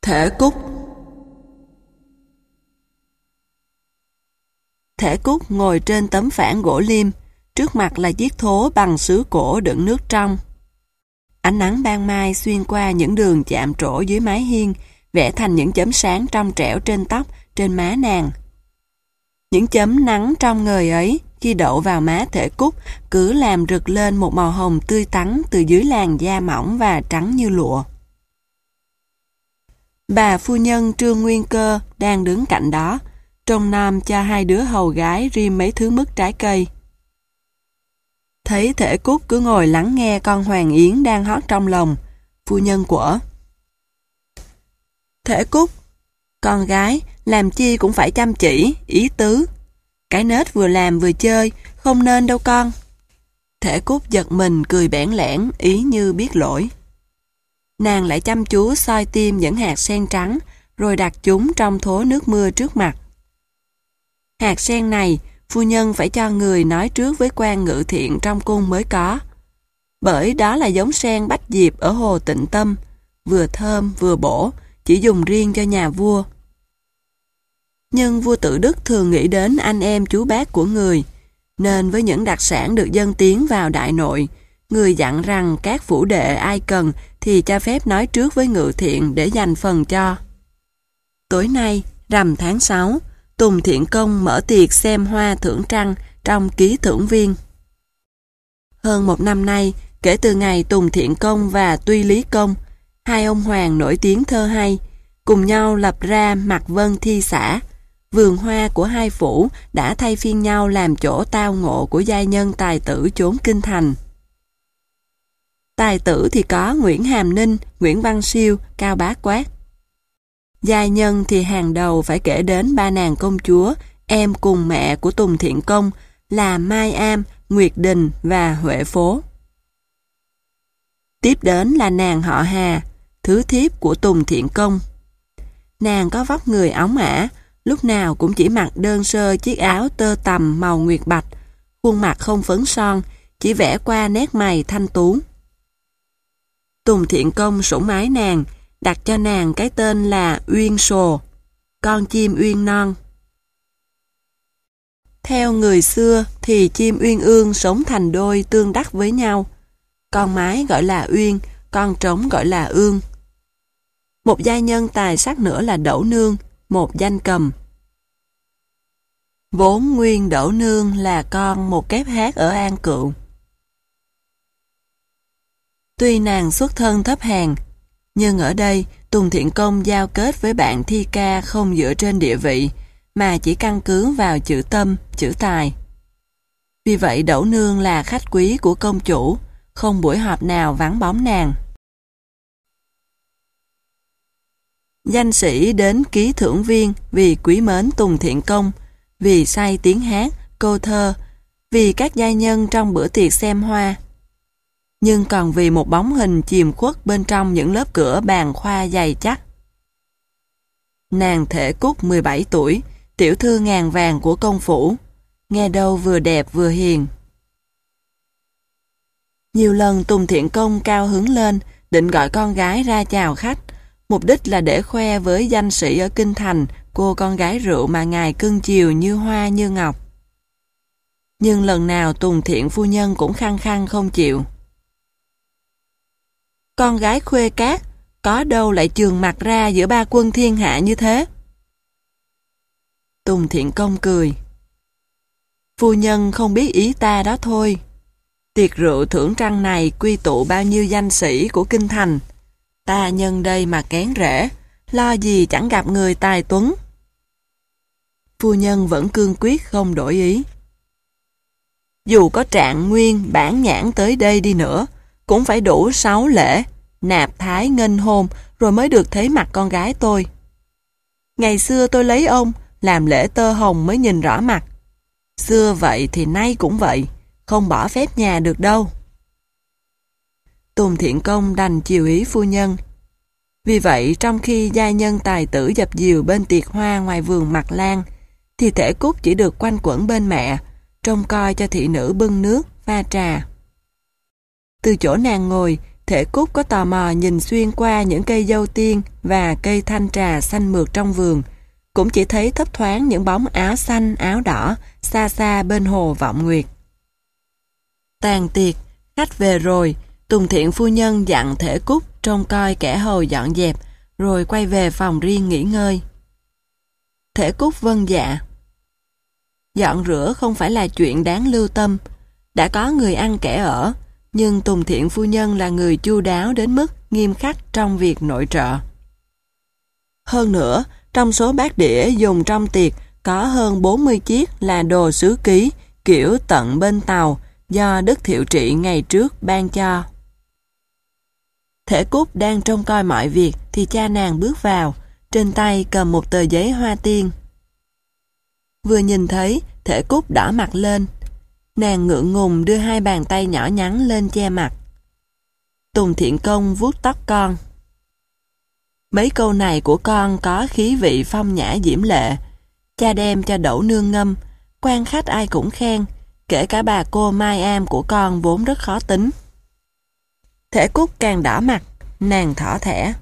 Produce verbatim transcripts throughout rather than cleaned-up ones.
Thể Cúc. Thể Cúc ngồi trên tấm phản gỗ liêm, trước mặt là chiếc thố bằng sứ cổ đựng nước trong. Ánh nắng ban mai xuyên qua những đường chạm trổ dưới mái hiên, vẽ thành những chấm sáng trong trẻo trên tóc, trên má nàng. Những chấm nắng trong ngời ấy, khi đậu vào má Thể Cúc, cứ làm rực lên một màu hồng tươi tắn từ dưới làn da mỏng và trắng như lụa. Bà phu nhân Trương Nguyên Cơ đang đứng cạnh đó, trông nom cho hai đứa hầu gái riêng mấy thứ mứt trái cây. Thấy Thể Cúc cứ ngồi lắng nghe con Hoàng Yến đang hót trong lòng, phu nhân quở: Thể Cúc, con gái, làm chi cũng phải chăm chỉ, ý tứ. Cái nết vừa làm vừa chơi, không nên đâu con. Thể Cúc giật mình cười bẽn lẽn, ý như biết lỗi. Nàng lại chăm chú soi tim những hạt sen trắng, rồi đặt chúng trong thố nước mưa trước mặt. Hạt sen này, phu nhân phải cho người nói trước với quan ngự thiện trong cung mới có. Bởi đó là giống sen bách diệp ở hồ Tịnh Tâm, vừa thơm vừa bổ, chỉ dùng riêng cho nhà vua. Nhưng vua Tự Đức thường nghĩ đến anh em chú bác của người, nên với những đặc sản được dâng tiến vào đại nội, người dặn rằng các phủ đệ ai cần thì cho phép nói trước với ngự thiện để dành phần cho. Tối nay, rằm tháng sáu, Tùng Thiện Công mở tiệc xem hoa thưởng trăng trong ký thưởng viên. Hơn một năm nay, kể từ ngày Tùng Thiện Công và Tuy Lý Công, hai ông hoàng nổi tiếng thơ hay, cùng nhau lập ra Mạc Vân Thi Xã, vườn hoa của hai phủ đã thay phiên nhau làm chỗ tao ngộ của giai nhân tài tử chốn kinh thành. Tài tử thì có Nguyễn Hàm Ninh, Nguyễn Văn Siêu, Cao Bá Quát. Giai nhân thì hàng đầu phải kể đến ba nàng công chúa, em cùng mẹ của Tùng Thiện Công là Mai Am, Nguyệt Đình và Huệ Phố. Tiếp đến là nàng họ Hà, thứ thiếp của Tùng Thiện Công. Nàng có vóc người óng ả, lúc nào cũng chỉ mặc đơn sơ chiếc áo tơ tằm màu nguyệt bạch, khuôn mặt không phấn son, chỉ vẽ qua nét mày thanh tú. Tùng Thiện Công sủng ái nàng, đặt cho nàng cái tên là Uyên Sồ, con chim uyên non. Theo người xưa thì chim uyên ương sống thành đôi tương đắc với nhau. Con mái gọi là uyên, con trống gọi là ương. Một giai nhân tài sắc nữa là Đẩu Nương, một danh cầm. Vốn nguyên Đẩu Nương là con một kép hát ở An Cựu. Tuy nàng xuất thân thấp hèn, nhưng ở đây Tùng Thiện Công giao kết với bạn thi ca không dựa trên địa vị, mà chỉ căn cứ vào chữ tâm, chữ tài. Vì vậy Đẩu Nương là khách quý của công chủ, không buổi họp nào vắng bóng nàng. Danh sĩ đến ký thưởng viên vì quý mến Tùng Thiện Công, vì say tiếng hát, câu thơ, vì các giai nhân trong bữa tiệc xem hoa. Nhưng còn vì một bóng hình chìm khuất bên trong những lớp cửa bàn khoa dày chắc. Nàng Thể Cúc mười bảy tuổi, tiểu thư ngàn vàng của công phủ, nghe đâu vừa đẹp vừa hiền. Nhiều lần Tùng Thiện Công cao hứng lên, định gọi con gái ra chào khách, mục đích là để khoe với danh sĩ ở kinh thành cô con gái rượu mà ngài cưng chiều như hoa như ngọc. Nhưng lần nào Tùng Thiện phu nhân cũng khăng khăng không chịu. Con gái khuê cát, có đâu lại chườn mặt ra giữa ba quân thiên hạ như thế. Tùng Thiện Công cười: Phu nhân không biết ý ta đó thôi. Tiệc rượu thưởng trăng này quy tụ bao nhiêu danh sĩ của kinh thành. Ta nhân đây mà kén rễ, lo gì chẳng gặp người tài tuấn. Phu nhân vẫn cương quyết không đổi ý. Dù có Trạng Nguyên Bản Nhãn tới đây đi nữa, cũng phải đủ sáu lễ, nạp thái nghênh hôn rồi mới được thấy mặt con gái tôi. Ngày xưa tôi lấy ông, làm lễ tơ hồng mới nhìn rõ mặt. Xưa vậy thì nay cũng vậy, không bỏ phép nhà được đâu. Tùng Thiện Công đành chiều ý phu nhân. Vì vậy trong khi giai nhân tài tử dập dìu bên tiệc hoa ngoài vườn Mặt Lan, thì Thể Cúc chỉ được quanh quẩn bên mẹ, trông coi cho thị nữ bưng nước, pha trà. Từ chỗ nàng ngồi, Thể Cúc có tò mò nhìn xuyên qua những cây dâu tiên và cây thanh trà xanh mượt trong vườn, cũng chỉ thấy thấp thoáng những bóng áo xanh, áo đỏ, xa xa bên hồ Vọng Nguyệt. Tàn tiệc, khách về rồi, Tùng Thiện phu nhân dặn Thể Cúc trông coi kẻ hầu dọn dẹp, rồi quay về phòng riêng nghỉ ngơi. Thể Cúc vâng dạ. Dọn rửa không phải là chuyện đáng lưu tâm, đã có người ăn kẻ ở, nhưng Tùng Thiện phu nhân là người chu đáo đến mức nghiêm khắc trong việc nội trợ. Hơn nữa, trong số bát đĩa dùng trong tiệc có hơn bốn mươi chiếc là đồ sứ ký, kiểu tận bên tàu, do Đức Thiệu Trị ngày trước ban cho. Thể Cúc đang trông coi mọi việc thì cha nàng bước vào, trên tay cầm một tờ giấy hoa tiên. Vừa nhìn thấy, Thể Cúc đỏ mặt lên. Nàng ngượng ngùng đưa hai bàn tay nhỏ nhắn lên che mặt. Tùng Thiện Công vuốt tóc con. Mấy câu này của con có khí vị phong nhã diễm lệ. Cha đem cho Đẩu Nương ngâm, quan khách ai cũng khen, kể cả bà cô Mai Am của con vốn rất khó tính. Thể Cúc càng đỏ mặt, nàng thỏ thẻ.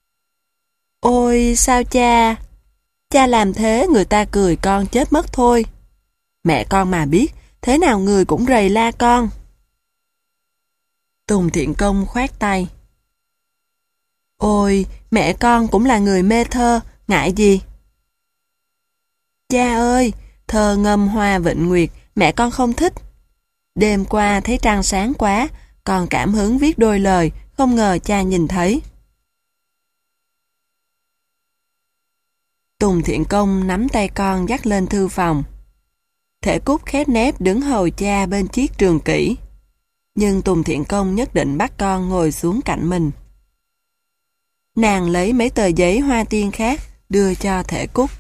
Ôi sao cha, cha làm thế người ta cười con chết mất thôi. Mẹ con mà biết, thế nào người cũng rầy la con. Tùng Thiện Công khoát tay. Ôi, mẹ con cũng là người mê thơ, ngại gì? Cha ơi, thơ ngâm Hoa Vịnh Nguyệt, mẹ con không thích. Đêm qua thấy trăng sáng quá, con cảm hứng viết đôi lời, không ngờ cha nhìn thấy. Tùng Thiện Công nắm tay con dắt lên thư phòng. Thể Cúc khép nép đứng hầu cha bên chiếc trường kỷ. Nhưng Tùng Thiện Công nhất định bắt con ngồi xuống cạnh mình. Nàng lấy mấy tờ giấy hoa tiên khác, đưa cho Thể Cúc.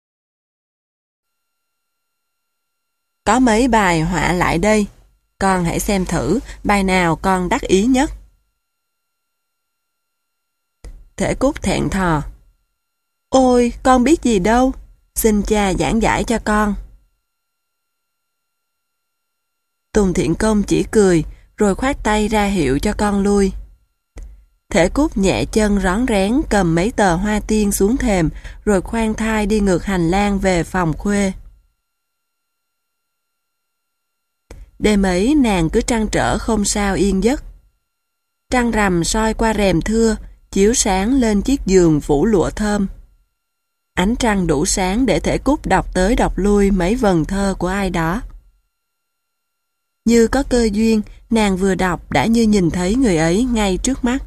Có mấy bài họa lại đây, con hãy xem thử bài nào con đắc ý nhất. Thể Cúc thẹn thò. Ôi, con biết gì đâu, xin cha giảng giải cho con. Tùng Thiện Công chỉ cười, rồi khoát tay ra hiệu cho con lui. Thể Cúc nhẹ chân rón rén cầm mấy tờ hoa tiên xuống thềm, rồi khoan thai đi ngược hành lang về phòng khuê. Đêm ấy nàng cứ trăn trở không sao yên giấc. Trăng rằm soi qua rèm thưa, chiếu sáng lên chiếc giường phủ lụa thơm. Ánh trăng đủ sáng để Thể Cúc đọc tới đọc lui mấy vần thơ của ai đó. Như có cơ duyên, nàng vừa đọc đã như nhìn thấy người ấy ngay trước mắt.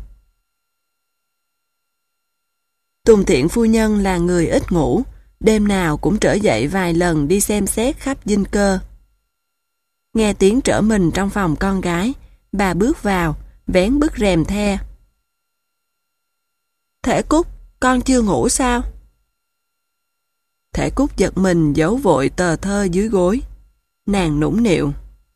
Tùng Thiện phu nhân là người ít ngủ, đêm nào cũng trở dậy vài lần đi xem xét khắp dinh cơ. Nghe tiếng trở mình trong phòng con gái, bà bước vào, vén bức rèm the. Thể Cúc, con chưa ngủ sao? Thể Cúc giật mình giấu vội tờ thơ dưới gối. Nàng nũng nịu.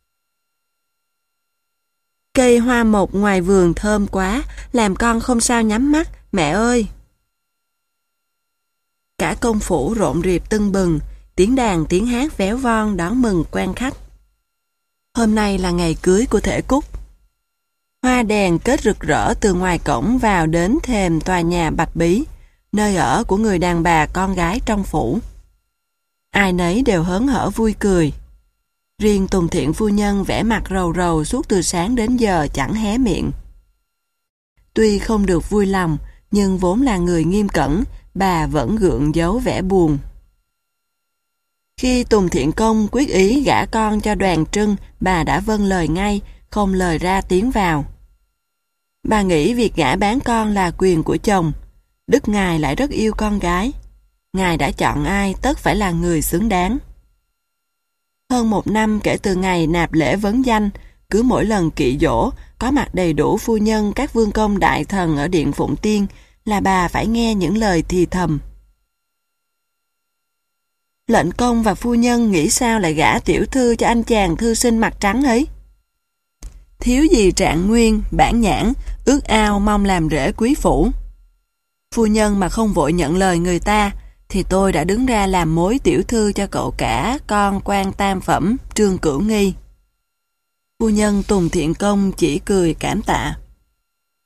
Cây hoa mộc ngoài vườn thơm quá, làm con không sao nhắm mắt, mẹ ơi. Cả công phủ rộn rịp tưng bừng, tiếng đàn tiếng hát véo von đón mừng quan khách. Hôm nay là ngày cưới của Thể Cúc. Hoa đèn kết rực rỡ từ ngoài cổng vào đến thềm tòa nhà Bạch Bí, nơi ở của người đàn bà con gái trong phủ. Ai nấy đều hớn hở vui cười. Riêng Tùng Thiện phu nhân vẻ mặt rầu rầu suốt từ sáng đến giờ chẳng hé miệng. Tuy không được vui lòng, nhưng vốn là người nghiêm cẩn, bà vẫn gượng giấu vẻ buồn. Khi Tùng Thiện Công quyết ý gả con cho Đoàn Trưng, bà đã vâng lời ngay, không lời ra tiếng vào. Bà nghĩ việc gả bán con là quyền của chồng. Đức Ngài lại rất yêu con gái. Ngài đã chọn ai tất phải là người xứng đáng. Hơn một năm kể từ ngày nạp lễ vấn danh, cứ mỗi lần kỵ dỗ, có mặt đầy đủ phu nhân các vương công đại thần ở điện Phụng Tiên, là bà phải nghe những lời thì thầm. Lệnh công và phu nhân nghĩ sao lại gả tiểu thư cho anh chàng thư sinh mặt trắng ấy? Thiếu gì trạng nguyên, bản nhãn, ước ao mong làm rể quý phủ. Phu nhân mà không vội nhận lời người ta, thì tôi đã đứng ra làm mối tiểu thư cho cậu cả con quan tam phẩm Trương Cửu Nghi. Phu nhân Tùng Thiện Công chỉ cười cảm tạ.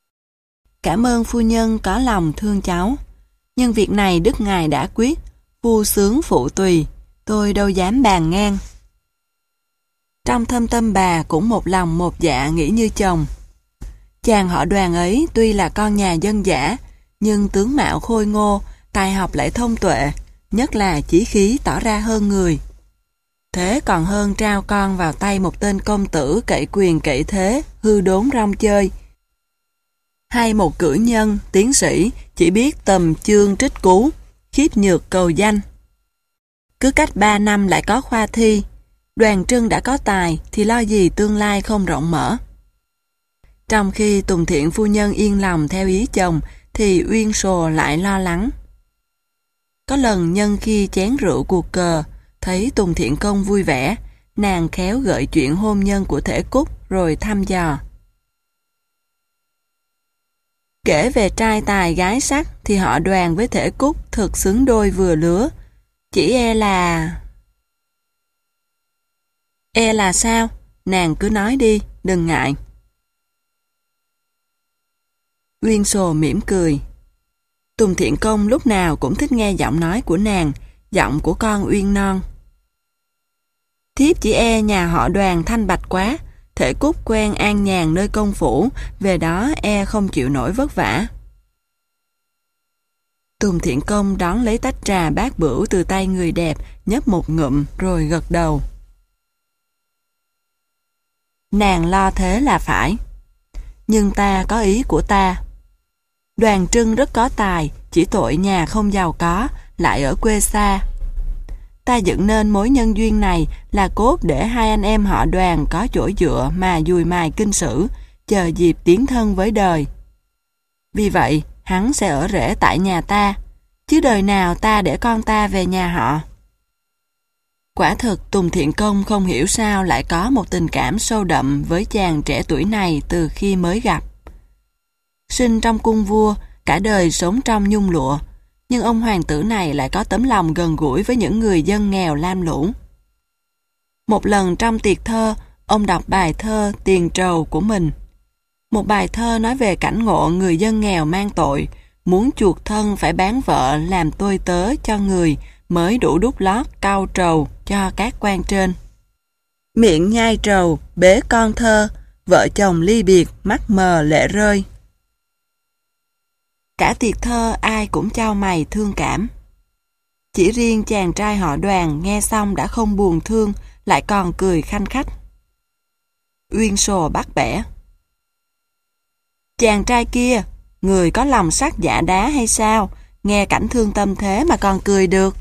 Cảm ơn phu nhân có lòng thương cháu. Nhưng việc này đức ngài đã quyết, phu sướng phụ tùy, tôi đâu dám bàn ngang. Trong thâm tâm bà cũng một lòng một dạ nghĩ như chồng. Chàng họ Đoàn ấy tuy là con nhà dân dã, nhưng tướng mạo khôi ngô, tài học lại thông tuệ, nhất là chí khí tỏ ra hơn người. Thế còn hơn trao con vào tay một tên công tử cậy quyền cậy thế, hư đốn rong chơi. Hay một cử nhân, tiến sĩ, chỉ biết tầm chương trích cú, khiếp nhược cầu danh. Cứ cách ba năm lại có khoa thi, Đoàn Trưng đã có tài thì lo gì tương lai không rộng mở. Trong khi Tùng Thiện phu nhân yên lòng theo ý chồng, thì Uyên Sồ lại lo lắng. Có lần nhân khi chén rượu cuộc cờ, thấy Tùng Thiện công vui vẻ, nàng khéo gợi chuyện hôn nhân của Thể Cúc rồi thăm dò. Kể về trai tài gái sắc thì họ Đoàn với Thể Cúc thực xứng đôi vừa lứa. Chỉ e là... E là sao? Nàng cứ nói đi, đừng ngại. Uyên Sồ mỉm cười. Tùng Thiện công lúc nào cũng thích nghe giọng nói của nàng, giọng của con Uyên non. Thiếp chỉ e nhà họ Đoàn thanh bạch quá, Thể Cúc quen an nhàn nơi công phủ, về đó e không chịu nổi vất vả. Tùng Thiện công đón lấy tách trà bát bửu từ tay người đẹp, nhấp một ngụm rồi gật đầu. Nàng lo thế là phải. Nhưng ta có ý của ta. Đoàn Trưng rất có tài, chỉ tội nhà không giàu có, lại ở quê xa. Ta dựng nên mối nhân duyên này là cốt để hai anh em họ Đoàn có chỗ dựa mà dùi mài kinh sử, chờ dịp tiến thân với đời. Vì vậy, hắn sẽ ở rễ tại nhà ta, chứ đời nào ta để con ta về nhà họ. Quả thực Tùng Thiện công không hiểu sao lại có một tình cảm sâu đậm với chàng trẻ tuổi này từ khi mới gặp. Sinh trong cung vua, cả đời sống trong nhung lụa, nhưng ông hoàng tử này lại có tấm lòng gần gũi với những người dân nghèo lam lũ. Một lần trong tiệc thơ, ông đọc bài thơ Tiền Trầu của mình. Một bài thơ nói về cảnh ngộ người dân nghèo mang tội, muốn chuộc thân phải bán vợ làm tôi tớ cho người mới đủ đút lót cau trầu cho các quan trên. Miệng nhai trầu, bế con thơ, vợ chồng ly biệt, mắt mờ lệ rơi. Cả tiệc thơ ai cũng chau mày thương cảm. Chỉ riêng chàng trai họ Đoàn nghe xong đã không buồn thương, lại còn cười khanh khách. Uyên Sồ bắt bẻ. Chàng trai kia, người có lòng sắt dạ đá hay sao? Nghe cảnh thương tâm thế mà còn cười được.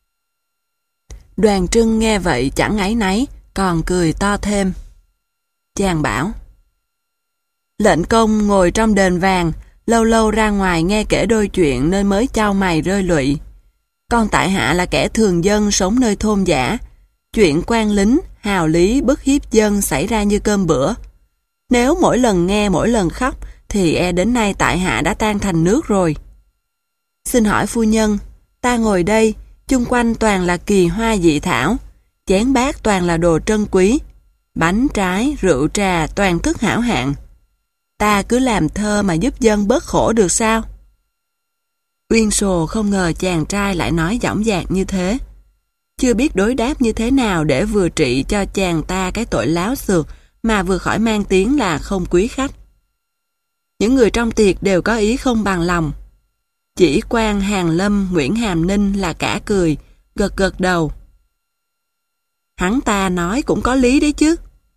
Đoàn Trưng nghe vậy chẳng áy náy, còn cười to thêm. Chàng bảo. Lệnh công ngồi trong đền vàng, lâu lâu ra ngoài nghe kể đôi chuyện nên mới chau mày rơi lụy. Con tại hạ là kẻ thường dân sống nơi thôn dã. Chuyện quan lính, hào lý, bức hiếp dân xảy ra như cơm bữa. Nếu mỗi lần nghe mỗi lần khóc thì e đến nay tại hạ đã tan thành nước rồi. Xin hỏi phu nhân, ta ngồi đây, chung quanh toàn là kỳ hoa dị thảo, chén bát toàn là đồ trân quý, bánh trái, rượu trà toàn thức hảo hạng. Ta cứ làm thơ mà giúp dân bớt khổ được sao? Uyên Sồ không ngờ chàng trai lại nói dõng dạc như thế. Chưa biết đối đáp như thế nào để vừa trị cho chàng ta cái tội láo xược mà vừa khỏi mang tiếng là không quý khách. Những người trong tiệc đều có ý không bằng lòng. Chỉ quan Hàn Lâm, Nguyễn Hàm Ninh là cả cười, gật gật đầu. Hắn ta nói cũng có lý đấy chứ.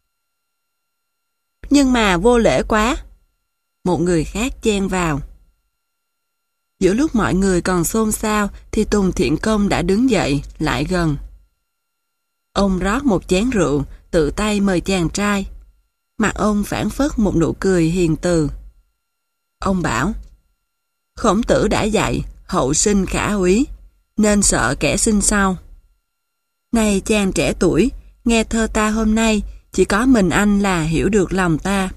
Nhưng mà vô lễ quá. Một người khác chen vào. Giữa lúc mọi người còn xôn xao thì Tùng Thiện công đã đứng dậy, lại gần. Ông rót một chén rượu, tự tay mời chàng trai. Mặt ông phảng phất một nụ cười hiền từ. Ông bảo, Khổng Tử đã dạy, hậu sinh khả úy, nên sợ kẻ sinh sau. Này chàng trẻ tuổi, nghe thơ ta hôm nay, chỉ có mình anh là hiểu được lòng ta.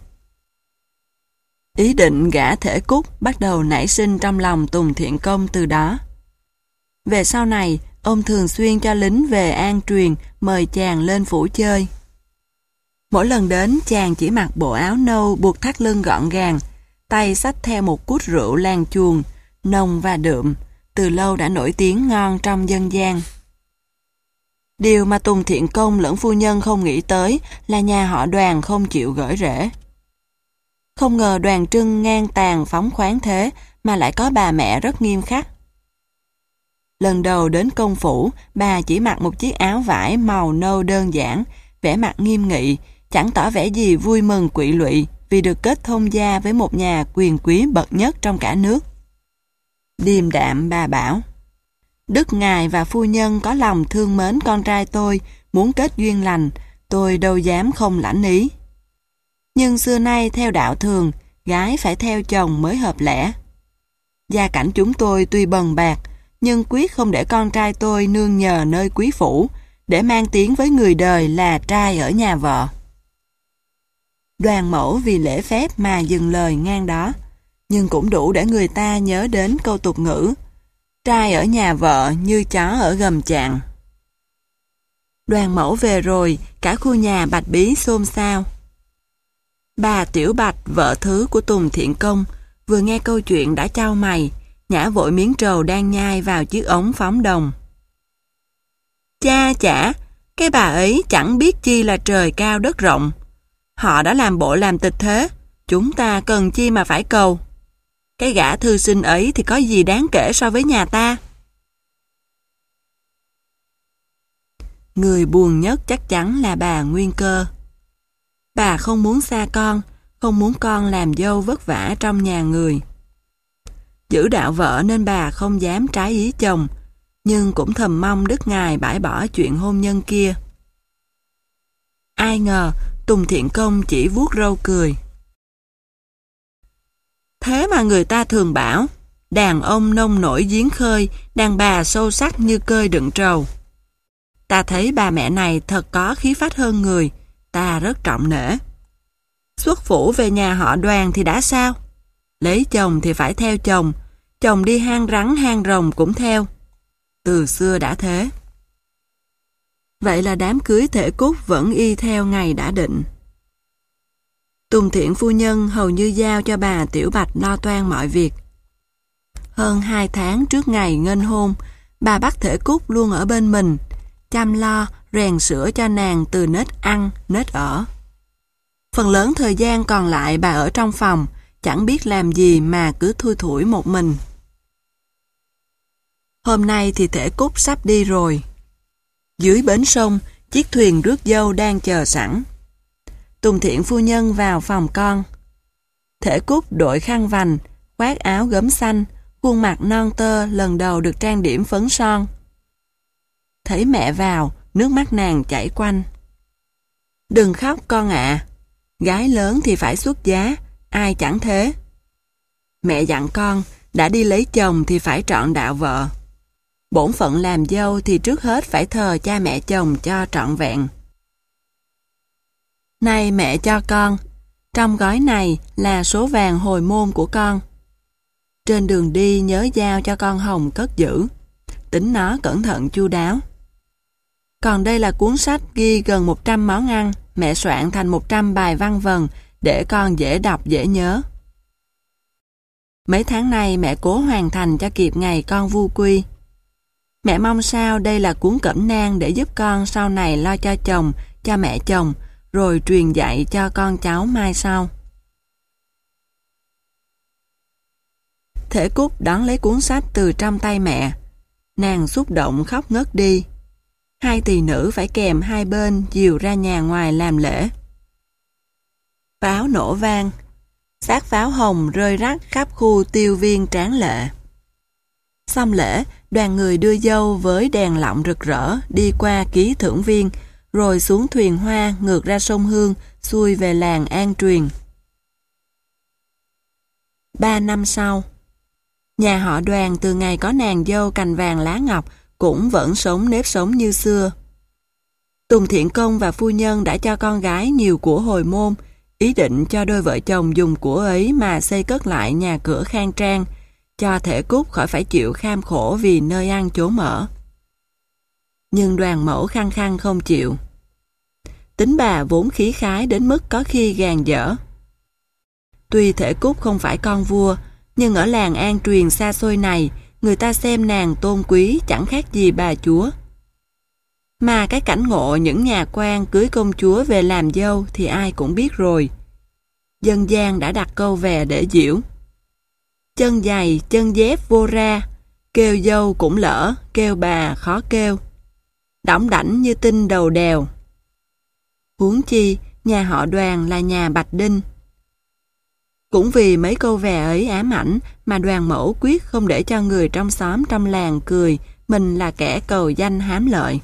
Ý định gả Thể Cúc bắt đầu nảy sinh trong lòng Tùng Thiện công từ đó. Về sau này, ông thường xuyên cho lính về an truyền mời chàng lên phủ chơi. Mỗi lần đến, chàng chỉ mặc bộ áo nâu buộc thắt lưng gọn gàng, tay xách theo một cút rượu lan chuồng, nồng và đượm, từ lâu đã nổi tiếng ngon trong dân gian. Điều mà Tùng Thiện Công lẫn phu nhân không nghĩ tới là nhà họ Đoàn không chịu gởi rễ. Không ngờ Đoàn Trưng ngang tàn phóng khoáng thế mà lại có bà mẹ rất nghiêm khắc. Lần đầu đến công phủ, bà chỉ mặc một chiếc áo vải màu nâu đơn giản, vẻ mặt nghiêm nghị, chẳng tỏ vẻ gì vui mừng quỵ lụy vì được kết thông gia với một nhà quyền quý bậc nhất trong cả nước. Điềm đạm bà bảo: Đức ngài và phu nhân có lòng thương mến con trai tôi, muốn kết duyên lành, tôi đâu dám không lãnh ý. Nhưng xưa nay theo đạo thường, gái phải theo chồng mới hợp lẽ. Gia cảnh chúng tôi tuy bần bạc, nhưng quyết không để con trai tôi nương nhờ nơi quý phủ, để mang tiếng với người đời là trai ở nhà vợ. Đoàn mẫu vì lễ phép mà dừng lời ngang đó, nhưng cũng đủ để người ta nhớ đến câu tục ngữ: trai ở nhà vợ như chó ở gầm chạng. Đoàn mẫu về rồi, cả khu nhà Bạch Bí xôn xao. Bà Tiểu Bạch, vợ thứ của Tùng Thiện Công, vừa nghe câu chuyện đã chau mày, nhả vội miếng trầu đang nhai vào chiếc ống phóng đồng. Cha chả, cái bà ấy chẳng biết chi là trời cao đất rộng. Họ đã làm bộ làm tịch thế, chúng ta cần chi mà phải cầu. Cái gã thư sinh ấy thì có gì đáng kể so với nhà ta. Người buồn nhất chắc chắn là bà Nguyên Cơ. Bà không muốn xa con, không muốn con làm dâu vất vả trong nhà người. Giữ đạo vợ nên bà không dám trái ý chồng, nhưng cũng thầm mong Đức Ngài bãi bỏ chuyện hôn nhân kia. Ai ngờ Tùng Thiện Công chỉ vuốt râu cười. Thế mà người ta thường bảo, đàn ông nông nổi giếng khơi, đàn bà sâu sắc như cơi đựng trầu. Ta thấy bà mẹ này thật có khí phách hơn người, ta rất trọng nể. Xuất phủ về nhà họ Đoàn thì đã sao? Lấy chồng thì phải theo chồng, chồng đi hang rắn hang rồng cũng theo. Từ xưa đã thế. Vậy là đám cưới thể cúc vẫn y theo ngày đã định. Tùng Thiện phu nhân hầu như giao cho bà Tiểu Bạch lo toan mọi việc. Hơn hai tháng trước ngày nghênh hôn, bà bắt thể cúc luôn ở bên mình, chăm lo, rèn sữa cho nàng từ nết ăn, nết ở. Phần lớn thời gian còn lại bà ở trong phòng, chẳng biết làm gì mà cứ thui thủi một mình. Hôm nay thì thể cúc sắp đi rồi. Dưới bến sông, chiếc thuyền rước dâu đang chờ sẵn. Tùng Thiện phu nhân vào phòng con. Thể cúc đội khăn vành, khoác áo gấm xanh, khuôn mặt non tơ lần đầu được trang điểm phấn son. Thấy mẹ vào, nước mắt nàng chảy quanh. Đừng khóc con ạ, gái lớn thì phải xuất giá, ai chẳng thế. Mẹ dặn con, đã đi lấy chồng thì phải trọn đạo vợ. Bổn phận làm dâu thì trước hết phải thờ cha mẹ chồng cho trọn vẹn. Nay mẹ cho con, trong gói này là số vàng hồi môn của con. Trên đường đi nhớ giao cho con Hồng cất giữ, tính nó cẩn thận chu đáo. Còn đây là cuốn sách ghi gần một trăm món ăn, mẹ soạn thành một trăm bài văn vần để con dễ đọc dễ nhớ. Mấy tháng nay mẹ cố hoàn thành cho kịp ngày con vu quy. Mẹ mong sao đây là cuốn cẩm nang để giúp con sau này lo cho chồng, cho mẹ chồng, rồi truyền dạy cho con cháu mai sau. Thể cúc đón lấy cuốn sách từ trong tay mẹ. Nàng xúc động khóc ngất đi. Hai tỳ nữ phải kèm hai bên dìu ra nhà ngoài làm lễ. Pháo nổ vang. Xác pháo hồng rơi rắc khắp khu tiêu viên tráng lệ. Xong lễ, đoàn người đưa dâu với đèn lọng rực rỡ đi qua ký thưởng viên, rồi xuống thuyền hoa ngược ra sông Hương, xuôi về làng An Truyền. Ba năm sau, nhà họ Đoàn từ ngày có nàng dâu cành vàng lá ngọc cũng vẫn sống nếp sống như xưa. Tùng Thiện Công và phu nhân đã cho con gái nhiều của hồi môn, ý định cho đôi vợ chồng dùng của ấy mà xây cất lại nhà cửa khang trang, cho thể cúc khỏi phải chịu kham khổ vì nơi ăn chốn ở. Nhưng Đoàn mẫu khăng khăng không chịu. Tính bà vốn khí khái đến mức có khi gàn dở. Tuy Thể Cúc không phải con vua, nhưng ở làng An Truyền xa xôi này, người ta xem nàng tôn quý chẳng khác gì bà chúa. Mà cái cảnh ngộ những nhà quan cưới công chúa về làm dâu thì ai cũng biết rồi. Dân gian đã đặt câu về để giễu. Chân giày, chân dép vô ra, kêu dâu cũng lỡ, kêu bà khó kêu. Đỏng đảnh như tinh đầu đèo. Huống chi, nhà họ Đoàn là nhà Bạch Đinh. Cũng vì mấy câu về ấy ám ảnh mà Đoàn Mẫu quyết không để cho người trong xóm trong làng cười mình là kẻ cầu danh hám lợi.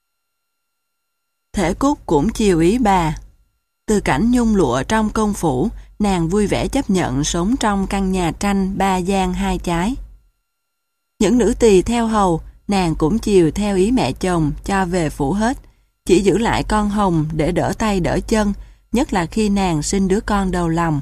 Thể Cúc cũng chiều ý bà. Từ cảnh nhung lụa trong công phủ, nàng vui vẻ chấp nhận sống trong căn nhà tranh ba gian hai chái. Những nữ tỳ theo hầu, nàng cũng chiều theo ý mẹ chồng cho về phủ hết, chỉ giữ lại con Hồng để đỡ tay đỡ chân, nhất là khi nàng sinh đứa con đầu lòng.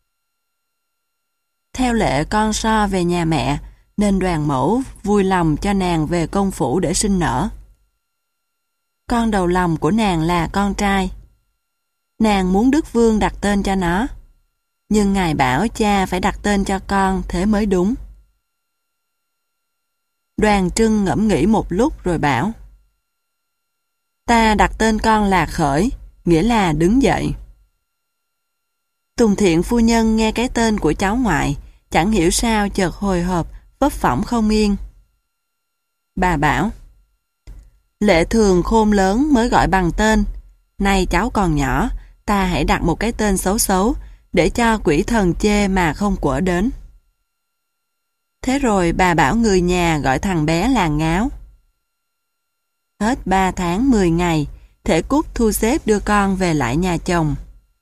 Theo lệ con so về nhà mẹ, nên Đoàn Mẫu vui lòng cho nàng về công phủ để sinh nở. Con đầu lòng của nàng là con trai. Nàng muốn Đức Vương đặt tên cho nó, nhưng ngài bảo cha phải đặt tên cho con thế mới đúng. Đoàn Trưng ngẫm nghĩ một lúc rồi bảo: Ta đặt tên con là Khởi, nghĩa là đứng dậy. Tùng Thiện phu nhân nghe cái tên của cháu ngoại, chẳng hiểu sao chợt hồi hộp, vấp phỏng không yên. Bà bảo: Lệ thường khôn lớn mới gọi bằng tên, nay cháu còn nhỏ, ta hãy đặt một cái tên xấu xấu, để cho quỷ thần chê mà không quở đến. Thế rồi bà bảo người nhà gọi thằng bé là Ngáo. Hết ba tháng mười ngày, Thể Cúc thu xếp đưa con về lại nhà chồng.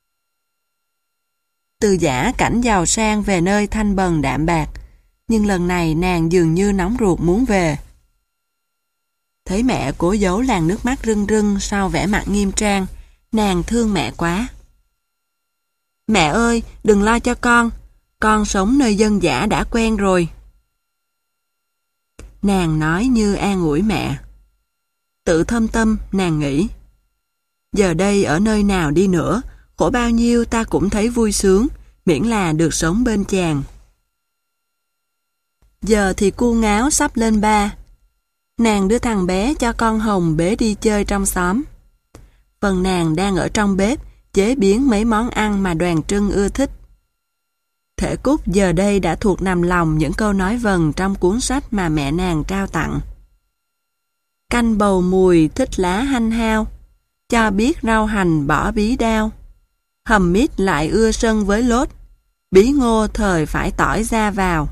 Từ giả cảnh giàu sang về nơi thanh bần đạm bạc, nhưng lần này nàng dường như nóng ruột muốn về. Thấy mẹ cố giấu làn nước mắt rưng rưng sau vẻ mặt nghiêm trang, nàng thương mẹ quá. Mẹ ơi, đừng lo cho con, con sống nơi dân dã đã quen rồi. Nàng nói như an ủi mẹ. Tự thâm tâm, nàng nghĩ. Giờ đây ở nơi nào đi nữa, khổ bao nhiêu ta cũng thấy vui sướng, miễn là được sống bên chàng. Giờ thì cu Ngáo sắp lên ba. Nàng đưa thằng bé cho con Hồng bế đi chơi trong xóm. Phần nàng đang ở trong bếp, chế biến mấy món ăn mà Đoàn Trưng ưa thích. Thể Cúc giờ đây đã thuộc nằm lòng những câu nói vần trong cuốn sách mà mẹ nàng trao tặng. Canh bầu mùi thích lá hanh hao, cho biết rau hành bỏ bí đao. Hầm mít lại ưa sân với lốt, bí ngô thời phải tỏi ra vào.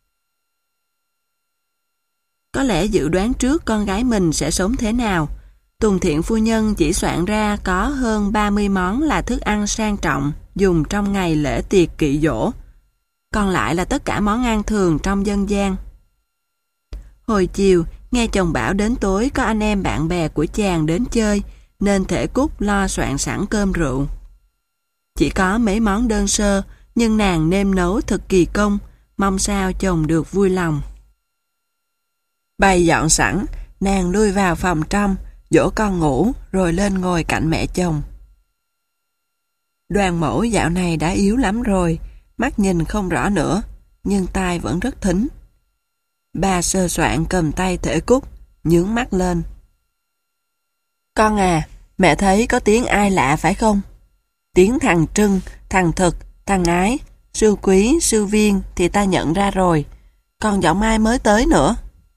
Có lẽ dự đoán trước con gái mình sẽ sống thế nào, Tùng Thiện phu nhân chỉ soạn ra có hơn ba mươi món là thức ăn sang trọng dùng trong ngày lễ tiệc kỵ giỗ. Còn lại là tất cả món ăn thường trong dân gian. Hồi chiều, nghe chồng bảo đến tối có anh em bạn bè của chàng đến chơi, nên Thể Cúc lo soạn sẵn cơm rượu. Chỉ có mấy món đơn sơ, nhưng nàng nêm nấu thật kỳ công, mong sao chồng được vui lòng. Bày dọn sẵn, nàng lui vào phòng trong, dỗ con ngủ, rồi lên ngồi cạnh mẹ chồng. Đoàn Mẫu dạo này đã yếu lắm rồi, mắt nhìn không rõ nữa, nhưng tai vẫn rất thính. Bà sờ soạn cầm tay Thể Cúc, nhướng mắt lên. Con à, mẹ thấy có tiếng ai lạ phải không? Tiếng thằng Trưng, thằng Thực, thằng Ái, sư Quý, sư Viên thì ta nhận ra rồi, còn giọng ai mới tới nữa?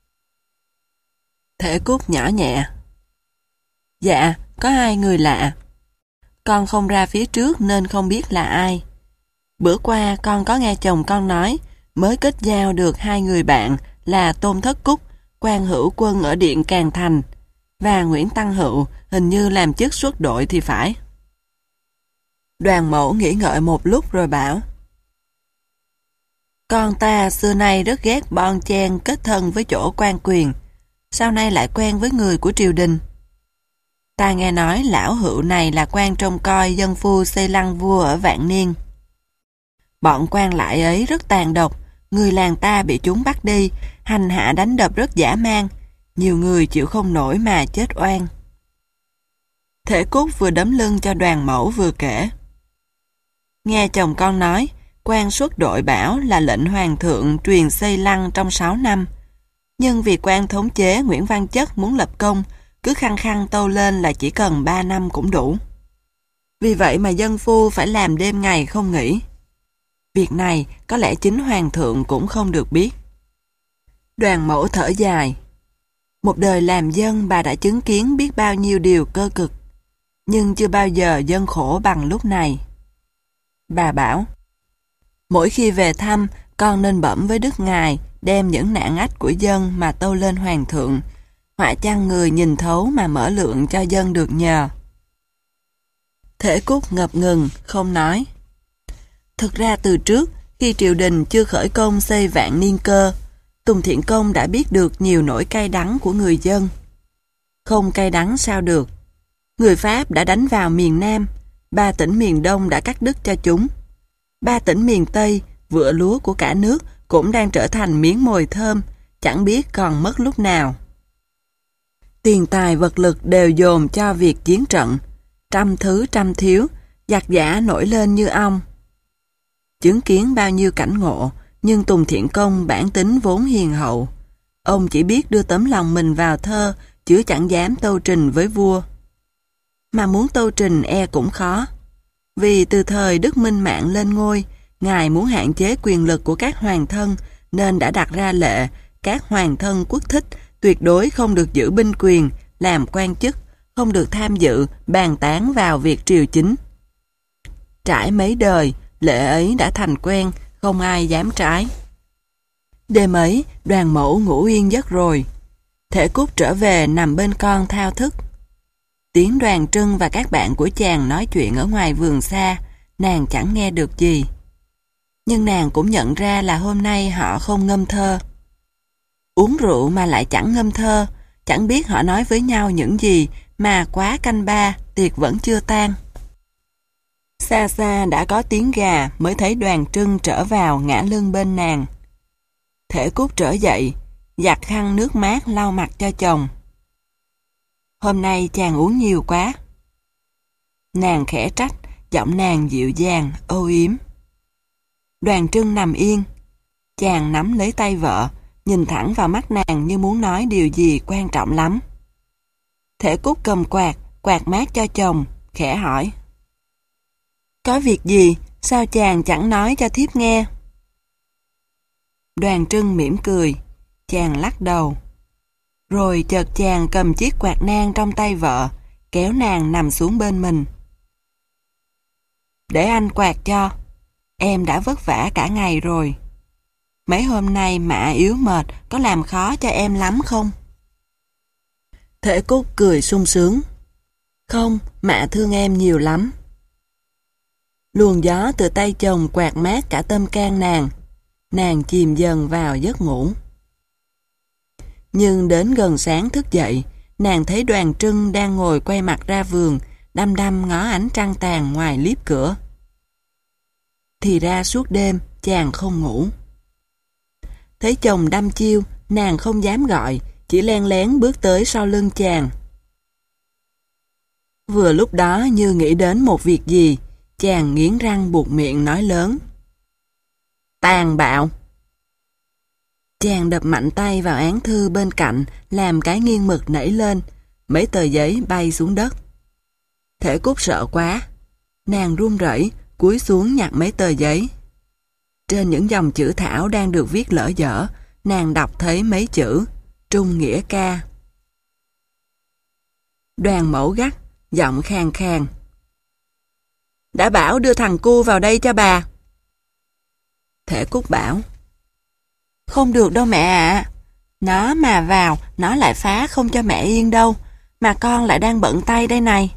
Thể Cúc nhỏ nhẹ. Dạ, có hai người lạ. Con không ra phía trước nên không biết là ai. Bữa qua con có nghe chồng con nói mới kết giao được hai người bạn là Tôn Thất Cúc, quan hữu quân ở Điện Càn Thành, và Nguyễn Tăng Hữu hình như làm chức xuất đội thì phải. Đoàn Mẫu nghĩ ngợi một lúc rồi bảo: Con ta xưa nay rất ghét bon chen kết thân với chỗ quan quyền, sau nay lại quen với người của triều đình. Ta nghe nói lão Hữu này là quan trông coi dân phu xây lăng vua ở Vạn Niên. Bọn quan lại ấy rất tàn độc, người làng ta bị chúng bắt đi, hành hạ đánh đập rất dã man, nhiều người chịu không nổi mà chết oan. Thể Cúc vừa đấm lưng cho Đoàn Mẫu vừa kể. Nghe chồng con nói, Quan xuất đội bảo là lệnh hoàng thượng truyền xây lăng trong sáu năm. Nhưng vì quan thống chế Nguyễn Văn Chất muốn lập công, cứ khăng khăng tâu lên là chỉ cần ba năm cũng đủ. Vì vậy mà dân phu phải làm đêm ngày không nghỉ. Việc này có lẽ chính hoàng thượng cũng không được biết. Đoàn Mẫu thở dài. Một đời làm dân bà đã chứng kiến biết bao nhiêu điều cơ cực, nhưng chưa bao giờ dân khổ bằng lúc này. Bà bảo, mỗi khi về thăm, con nên bẩm với Đức Ngài đem những nạn ách của dân mà tâu lên hoàng thượng, họa chăng người nhìn thấu mà mở lượng cho dân được nhờ. Thể Cúc ngập ngừng, không nói. Thực ra từ trước, khi triều đình chưa khởi công xây Vạn Niên Cơ, Tùng Thiện Công đã biết được nhiều nỗi cay đắng của người dân. Không cay đắng sao được. Người Pháp đã đánh vào miền Nam, ba tỉnh miền Đông đã cắt đứt cho chúng. Ba tỉnh miền Tây, vựa lúa của cả nước, cũng đang trở thành miếng mồi thơm, chẳng biết còn mất lúc nào. Tiền tài vật lực đều dồn cho việc chiến trận, trăm thứ trăm thiếu, giặc giả nổi lên như ong. Chứng kiến bao nhiêu cảnh ngộ, nhưng Tùng Thiện Công bản tính vốn hiền hậu. Ông chỉ biết đưa tấm lòng mình vào thơ, chứ chẳng dám tâu trình với vua. Mà muốn tâu trình e cũng khó. Vì từ thời Đức Minh Mạng lên ngôi, Ngài muốn hạn chế quyền lực của các hoàng thân, nên đã đặt ra lệ các hoàng thân quốc thích tuyệt đối không được giữ binh quyền, làm quan chức, không được tham dự, bàn tán vào việc triều chính. Trải mấy đời, lệ ấy đã thành quen, không ai dám trái. Đêm ấy, Đoàn Mẫu ngủ yên giấc rồi. Thể Cúc trở về nằm bên con thao thức. Tiếng Đoàn Trưng và các bạn của chàng nói chuyện ở ngoài vườn xa, nàng chẳng nghe được gì. Nhưng nàng cũng nhận ra là hôm nay họ không ngâm thơ. Uống rượu mà lại chẳng ngâm thơ, chẳng biết họ nói với nhau những gì mà quá canh ba, tiệc vẫn chưa tan. Xa xa đã có tiếng gà mới thấy Đoàn Trưng trở vào ngã lưng bên nàng. Thể Cúc trở dậy, giặt khăn nước mát lau mặt cho chồng. Hôm nay chàng uống nhiều quá. Nàng khẽ trách, giọng nàng dịu dàng, âu yếm. Đoàn Trưng nằm yên. Chàng nắm lấy tay vợ, nhìn thẳng vào mắt nàng như muốn nói điều gì quan trọng lắm. Thể Cúc cầm quạt, quạt mát cho chồng, khẽ hỏi. Có việc gì, sao chàng chẳng nói cho thiếp nghe? Đoàn Trưng mỉm cười, chàng lắc đầu. Rồi chợt chàng cầm chiếc quạt nang trong tay vợ, kéo nàng nằm xuống bên mình. Để anh quạt cho, em đã vất vả cả ngày rồi. Mấy hôm nay mạ yếu mệt có làm khó cho em lắm không? Thể Cúc cười sung sướng. Không, mạ thương em nhiều lắm. Luồng gió từ tay chồng quạt mát cả tâm can nàng. Nàng chìm dần vào giấc ngủ. Nhưng đến gần sáng thức dậy, nàng thấy Đoàn Trưng đang ngồi quay mặt ra vườn, đăm đăm ngó ánh trăng tàn ngoài liếp cửa. Thì ra suốt đêm, chàng không ngủ. Thấy chồng đăm chiêu, nàng không dám gọi, chỉ len lén bước tới sau lưng chàng. Vừa lúc đó như nghĩ đến một việc gì, chàng nghiến răng buột miệng nói lớn. Tàn bạo! Chàng đập mạnh tay vào án thư bên cạnh, làm cái nghiêng mực nảy lên, mấy tờ giấy bay xuống đất. Thể Cúc sợ quá. Nàng run rẩy, cúi xuống nhặt mấy tờ giấy. Trên những dòng chữ thảo đang được viết lỡ dở, nàng đọc thấy mấy chữ Trung Nghĩa Ca. Đoàn Mẫu gắt, giọng khàn khàn. Đã bảo đưa thằng cu vào đây cho bà. Thể Cúc bảo. Không được đâu mẹ ạ. Nó mà vào, nó lại phá không cho mẹ yên đâu. Mà con lại đang bận tay đây này.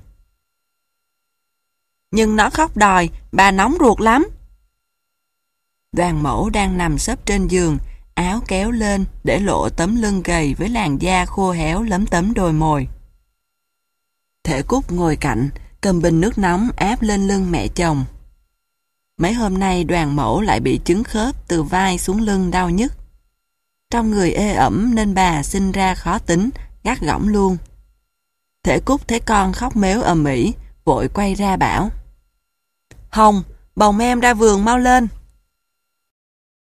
Nhưng nó khóc đòi, bà nóng ruột lắm. Đoàn Mẫu đang nằm sấp trên giường, áo kéo lên để lộ tấm lưng gầy với làn da khô héo lấm tấm đồi mồi. Thể Cúc ngồi cạnh, cầm bình nước nóng áp lên lưng mẹ chồng. Mấy hôm nay Đoàn Mẫu lại bị chứng khớp từ vai xuống lưng đau nhức. Trong người ê ẩm nên bà sinh ra khó tính, gắt gỏng luôn. Thể Cúc thấy con khóc mếu ầm ĩ, vội quay ra bảo. Hồng, bồng em ra vườn mau lên.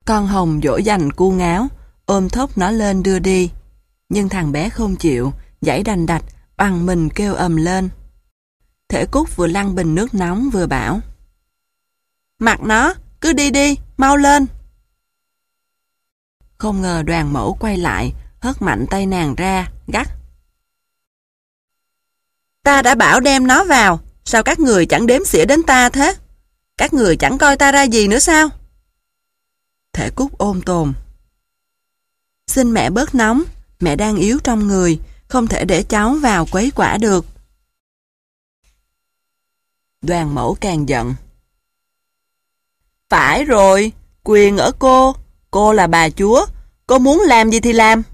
Con Hồng dỗ dành cu ngáo, ôm thốc nó lên đưa đi. Nhưng thằng bé không chịu, giãy đành đạch, oằn mình kêu ầm lên. Thể Cúc vừa lăn bình nước nóng vừa bảo: "Mặc nó, cứ đi đi, mau lên." Không ngờ Đoàn Mẫu quay lại, hất mạnh tay nàng ra, gắt: "Ta đã bảo đem nó vào, sao các người chẳng đếm xỉa đến ta thế? Các người chẳng coi ta ra gì nữa sao?" Thể Cúc ôm tồn: "Xin mẹ bớt nóng, mẹ đang yếu trong người, không thể để cháu vào quấy quả được." Đoàn Mẫu càng giận: "Phải rồi, quyền ở cô, cô là bà chúa, cô muốn làm gì thì làm."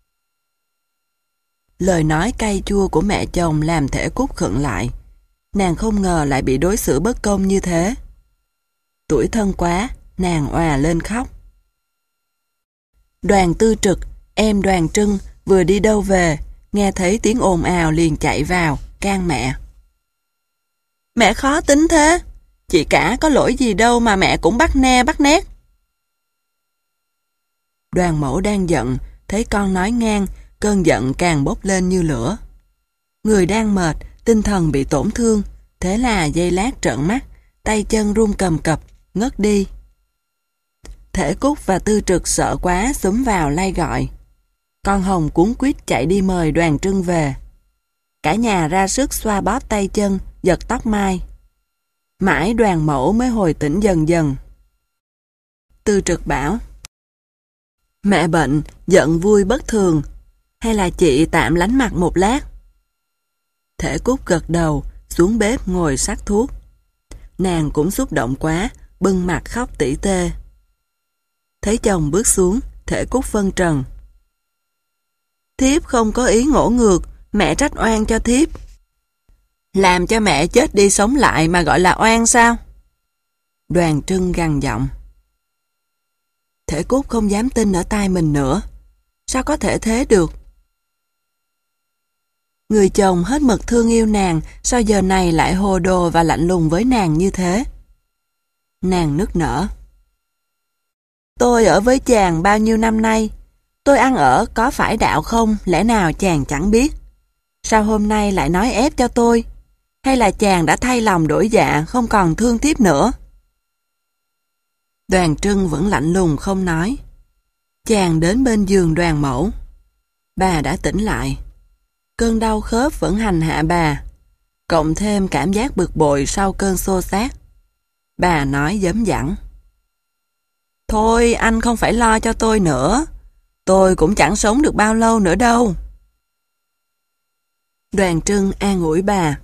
Lời nói cay chua của mẹ chồng làm Thể Cúc khựng lại. Nàng không ngờ lại bị đối xử bất công như thế. Tủi thân quá, nàng òa lên khóc. Đoàn Tư Trực, em Đoàn Trưng, vừa đi đâu về, nghe thấy tiếng ồn ào liền chạy vào, can mẹ: "Mẹ khó tính thế, chị cả có lỗi gì đâu mà mẹ cũng bắt ne bắt nét." Đoàn Mẫu đang giận, thấy con nói ngang, cơn giận càng bốc lên như lửa. Người đang mệt, tinh thần bị tổn thương, thế là giây lát trợn mắt, tay chân run cầm cập, ngất đi. Thể Cúc và Tư Trực sợ quá xúm vào lay gọi. Con Hồng cuống quýt chạy đi mời Đoàn Trưng về. Cả nhà ra sức xoa bóp tay chân, giật tóc mai. Mãi Đoàn Mẫu mới hồi tỉnh dần dần. Tư Trực bảo: "Mẹ bệnh, giận vui bất thường, hay là chị tạm lánh mặt một lát?" Thể Cúc gật đầu, xuống bếp ngồi sắc thuốc. Nàng cũng xúc động quá, bưng mặt khóc tỉ tê. Thấy chồng bước xuống, Thể Cúc phân trần: "Thiếp không có ý ngỗ ngược, mẹ trách oan cho thiếp." "Làm cho mẹ chết đi sống lại mà gọi là oan sao?" Đoàn Trưng gằn giọng. Thể Cúc không dám tin ở tai mình nữa. Sao có thể thế được? Người chồng hết mực thương yêu nàng, sao giờ này lại hồ đồ và lạnh lùng với nàng như thế? Nàng nức nở: "Tôi ở với chàng bao nhiêu năm nay, tôi ăn ở có phải đạo không, lẽ nào chàng chẳng biết? Sao hôm nay lại nói ép cho tôi? Hay là chàng đã thay lòng đổi dạ, không còn thương thiếp nữa?" Đoàn Trưng vẫn lạnh lùng không nói. Chàng đến bên giường Đoàn Mẫu. Bà đã tỉnh lại. Cơn đau khớp vẫn hành hạ bà, cộng thêm cảm giác bực bội sau cơn xô xát. Bà nói giấm dẳng: "Thôi anh không phải lo cho tôi nữa, tôi cũng chẳng sống được bao lâu nữa đâu." Đoàn Trưng an ủi bà: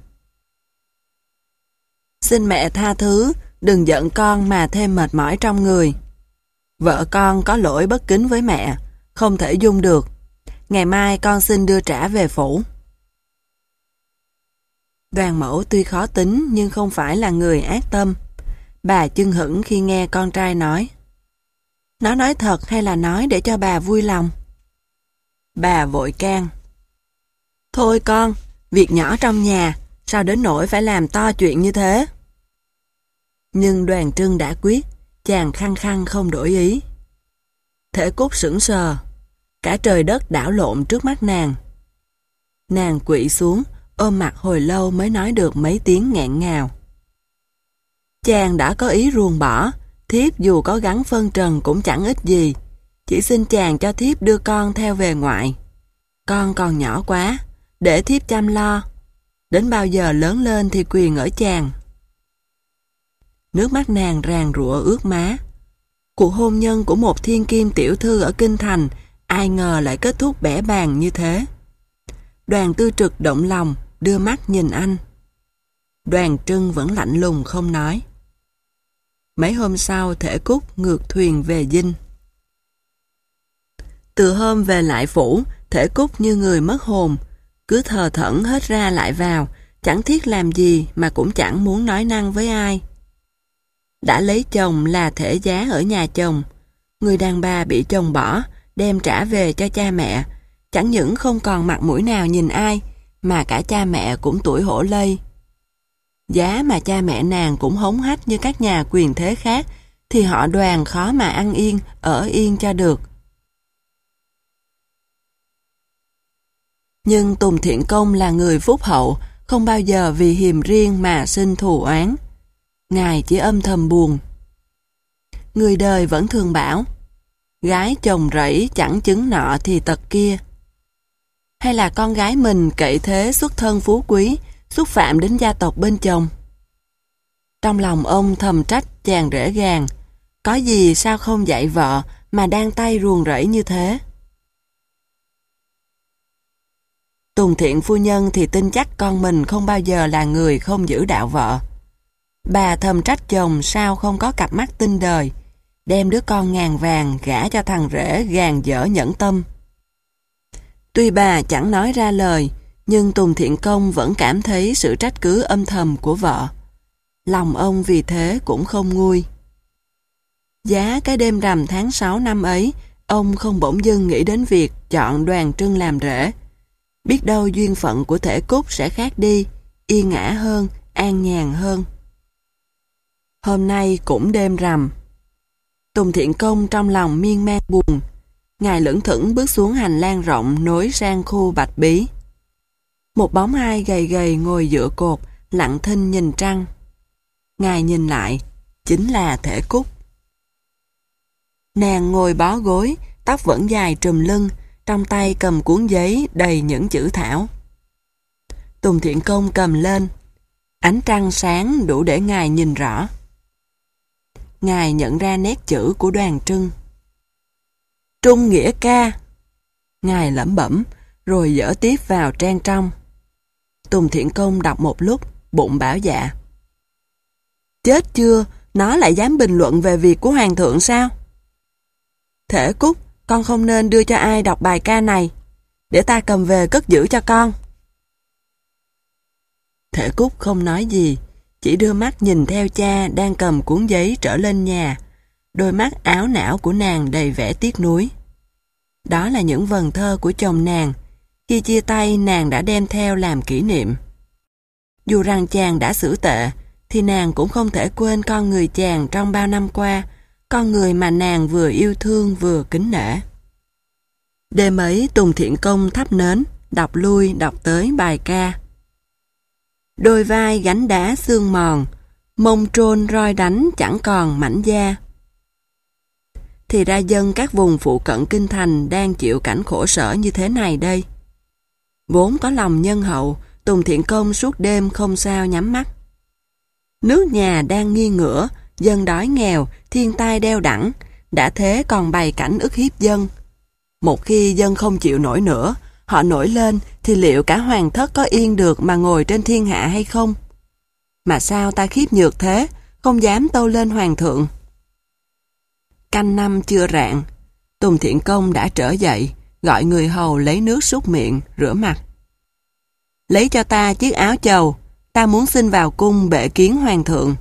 "Xin mẹ tha thứ, đừng giận con mà thêm mệt mỏi trong người. Vợ con có lỗi bất kính với mẹ, không thể dung được. Ngày mai con xin đưa trả về phủ." Đoàn Mẫu tuy khó tính nhưng không phải là người ác tâm. Bà chưng hửng khi nghe con trai nói: "Nó nói thật hay là nói để cho bà vui lòng?" Bà vội can: "Thôi con, việc nhỏ trong nhà, sao đến nỗi phải làm to chuyện như thế?" Nhưng Đoàn Trưng đã quyết, chàng khăng khăng không đổi ý. Thể Cúc sững sờ, cả trời đất đảo lộn trước mắt nàng. Nàng quỵ xuống, ôm mặt hồi lâu mới nói được mấy tiếng nghẹn ngào: "Chàng đã có ý ruồng bỏ, thiếp dù có gắng phân trần cũng chẳng ích gì. Chỉ xin chàng cho thiếp đưa con theo về ngoại. Con còn nhỏ quá, để thiếp chăm lo. Đến bao giờ lớn lên thì quyền ở chàng." Nước mắt nàng ràn rụa ướt má. Cuộc hôn nhân của một thiên kim tiểu thư ở kinh thành, ai ngờ lại kết thúc bẽ bàng như thế. Đoàn Tư Trực động lòng, đưa mắt nhìn anh. Đoàn Trưng vẫn lạnh lùng không nói. Mấy hôm sau, Thể Cúc ngược thuyền về Dinh. Từ hôm về lại phủ, Thể Cúc như người mất hồn, cứ thờ thẫn hết ra lại vào, chẳng thiết làm gì mà cũng chẳng muốn nói năng với ai. Đã lấy chồng là thể giá ở nhà chồng, người đàn bà bị chồng bỏ, đem trả về cho cha mẹ, chẳng những không còn mặt mũi nào nhìn ai, mà cả cha mẹ cũng tủi hổ lây. Giá mà cha mẹ nàng cũng hống hách như các nhà quyền thế khác, thì họ Đoàn khó mà ăn yên, ở yên cho được. Nhưng Tùng Thiện Công là người phúc hậu, không bao giờ vì hiềm riêng mà sinh thù oán. Ngài chỉ âm thầm buồn. Người đời vẫn thường bảo, gái chồng rẫy chẳng chứng nọ thì tật kia. Hay là con gái mình cậy thế xuất thân phú quý, xúc phạm đến gia tộc bên chồng. Trong lòng ông thầm trách chàng rễ gàng, có gì sao không dạy vợ mà đang tay ruồng rẫy như thế. Tùng Thiện phu nhân thì tin chắc con mình không bao giờ là người không giữ đạo vợ. Bà thầm trách chồng sao không có cặp mắt tinh đời, đem đứa con ngàn vàng gả cho thằng rể gàn dở nhẫn tâm. Tuy bà chẳng nói ra lời, nhưng Tùng Thiện Công vẫn cảm thấy sự trách cứ âm thầm của vợ. Lòng ông vì thế cũng không nguôi. Giá cái đêm rằm tháng sáu năm ấy, ông không bỗng dưng nghĩ đến việc chọn Đoàn Trưng làm rể. Biết đâu duyên phận của Thể Cúc sẽ khác đi, yên ngã hơn, an nhàn hơn. Hôm nay cũng đêm rằm. Tùng Thiện Công trong lòng miên man buồn. Ngài lững thững bước xuống hành lang rộng nối sang khu Bạch Bí. Một bóng ai gầy gầy ngồi giữa cột, lặng thinh nhìn trăng. Ngài nhìn lại, chính là Thể Cúc. Nàng ngồi bó gối, tóc vẫn dài trùm lưng, trong tay cầm cuốn giấy đầy những chữ thảo. Tùng Thiện Công cầm lên. Ánh trăng sáng đủ để Ngài nhìn rõ. Ngài nhận ra nét chữ của Đoàn Trưng. Trung nghĩa ca. Ngài lẩm bẩm, rồi dở tiếp vào trang trong. Tùng Thiện Công đọc một lúc, bụng bảo dạ. Chết chưa, nó lại dám bình luận về việc của Hoàng thượng sao? Thể Cúc, con không nên đưa cho ai đọc bài ca này. Để ta cầm về cất giữ cho con. Thể Cúc không nói gì, chỉ đưa mắt nhìn theo cha đang cầm cuốn giấy trở lên nhà. Đôi mắt áo não của nàng đầy vẻ tiếc nuối. Đó là những vần thơ của chồng nàng. Khi chia tay nàng đã đem theo làm kỷ niệm. Dù rằng chàng đã xử tệ, thì nàng cũng không thể quên con người chàng trong bao năm qua, con người mà nàng vừa yêu thương vừa kính nể. Đêm ấy Tùng Thiện Công thắp nến, đọc lui đọc tới bài ca. Đôi vai gánh đá xương mòn, mông trôn roi đánh chẳng còn mảnh da. Thì ra dân các vùng phụ cận kinh thành đang chịu cảnh khổ sở như thế này đây. Vốn có lòng nhân hậu, Tùng Thiện Công suốt đêm không sao nhắm mắt. Nước nhà đang nghiêng ngửa, dân đói nghèo, thiên tai đeo đẳng, đã thế còn bày cảnh ức hiếp dân. Một khi dân không chịu nổi nữa, họ nổi lên thì liệu cả hoàng thất có yên được mà ngồi trên thiên hạ hay không? Mà sao ta khiếp nhược thế, không dám tâu lên hoàng thượng? Canh năm chưa rạng, Tùng Thiện Công đã trở dậy, gọi người hầu lấy nước súc miệng, rửa mặt. Lấy cho ta chiếc áo chầu, ta muốn xin vào cung bệ kiến hoàng thượng.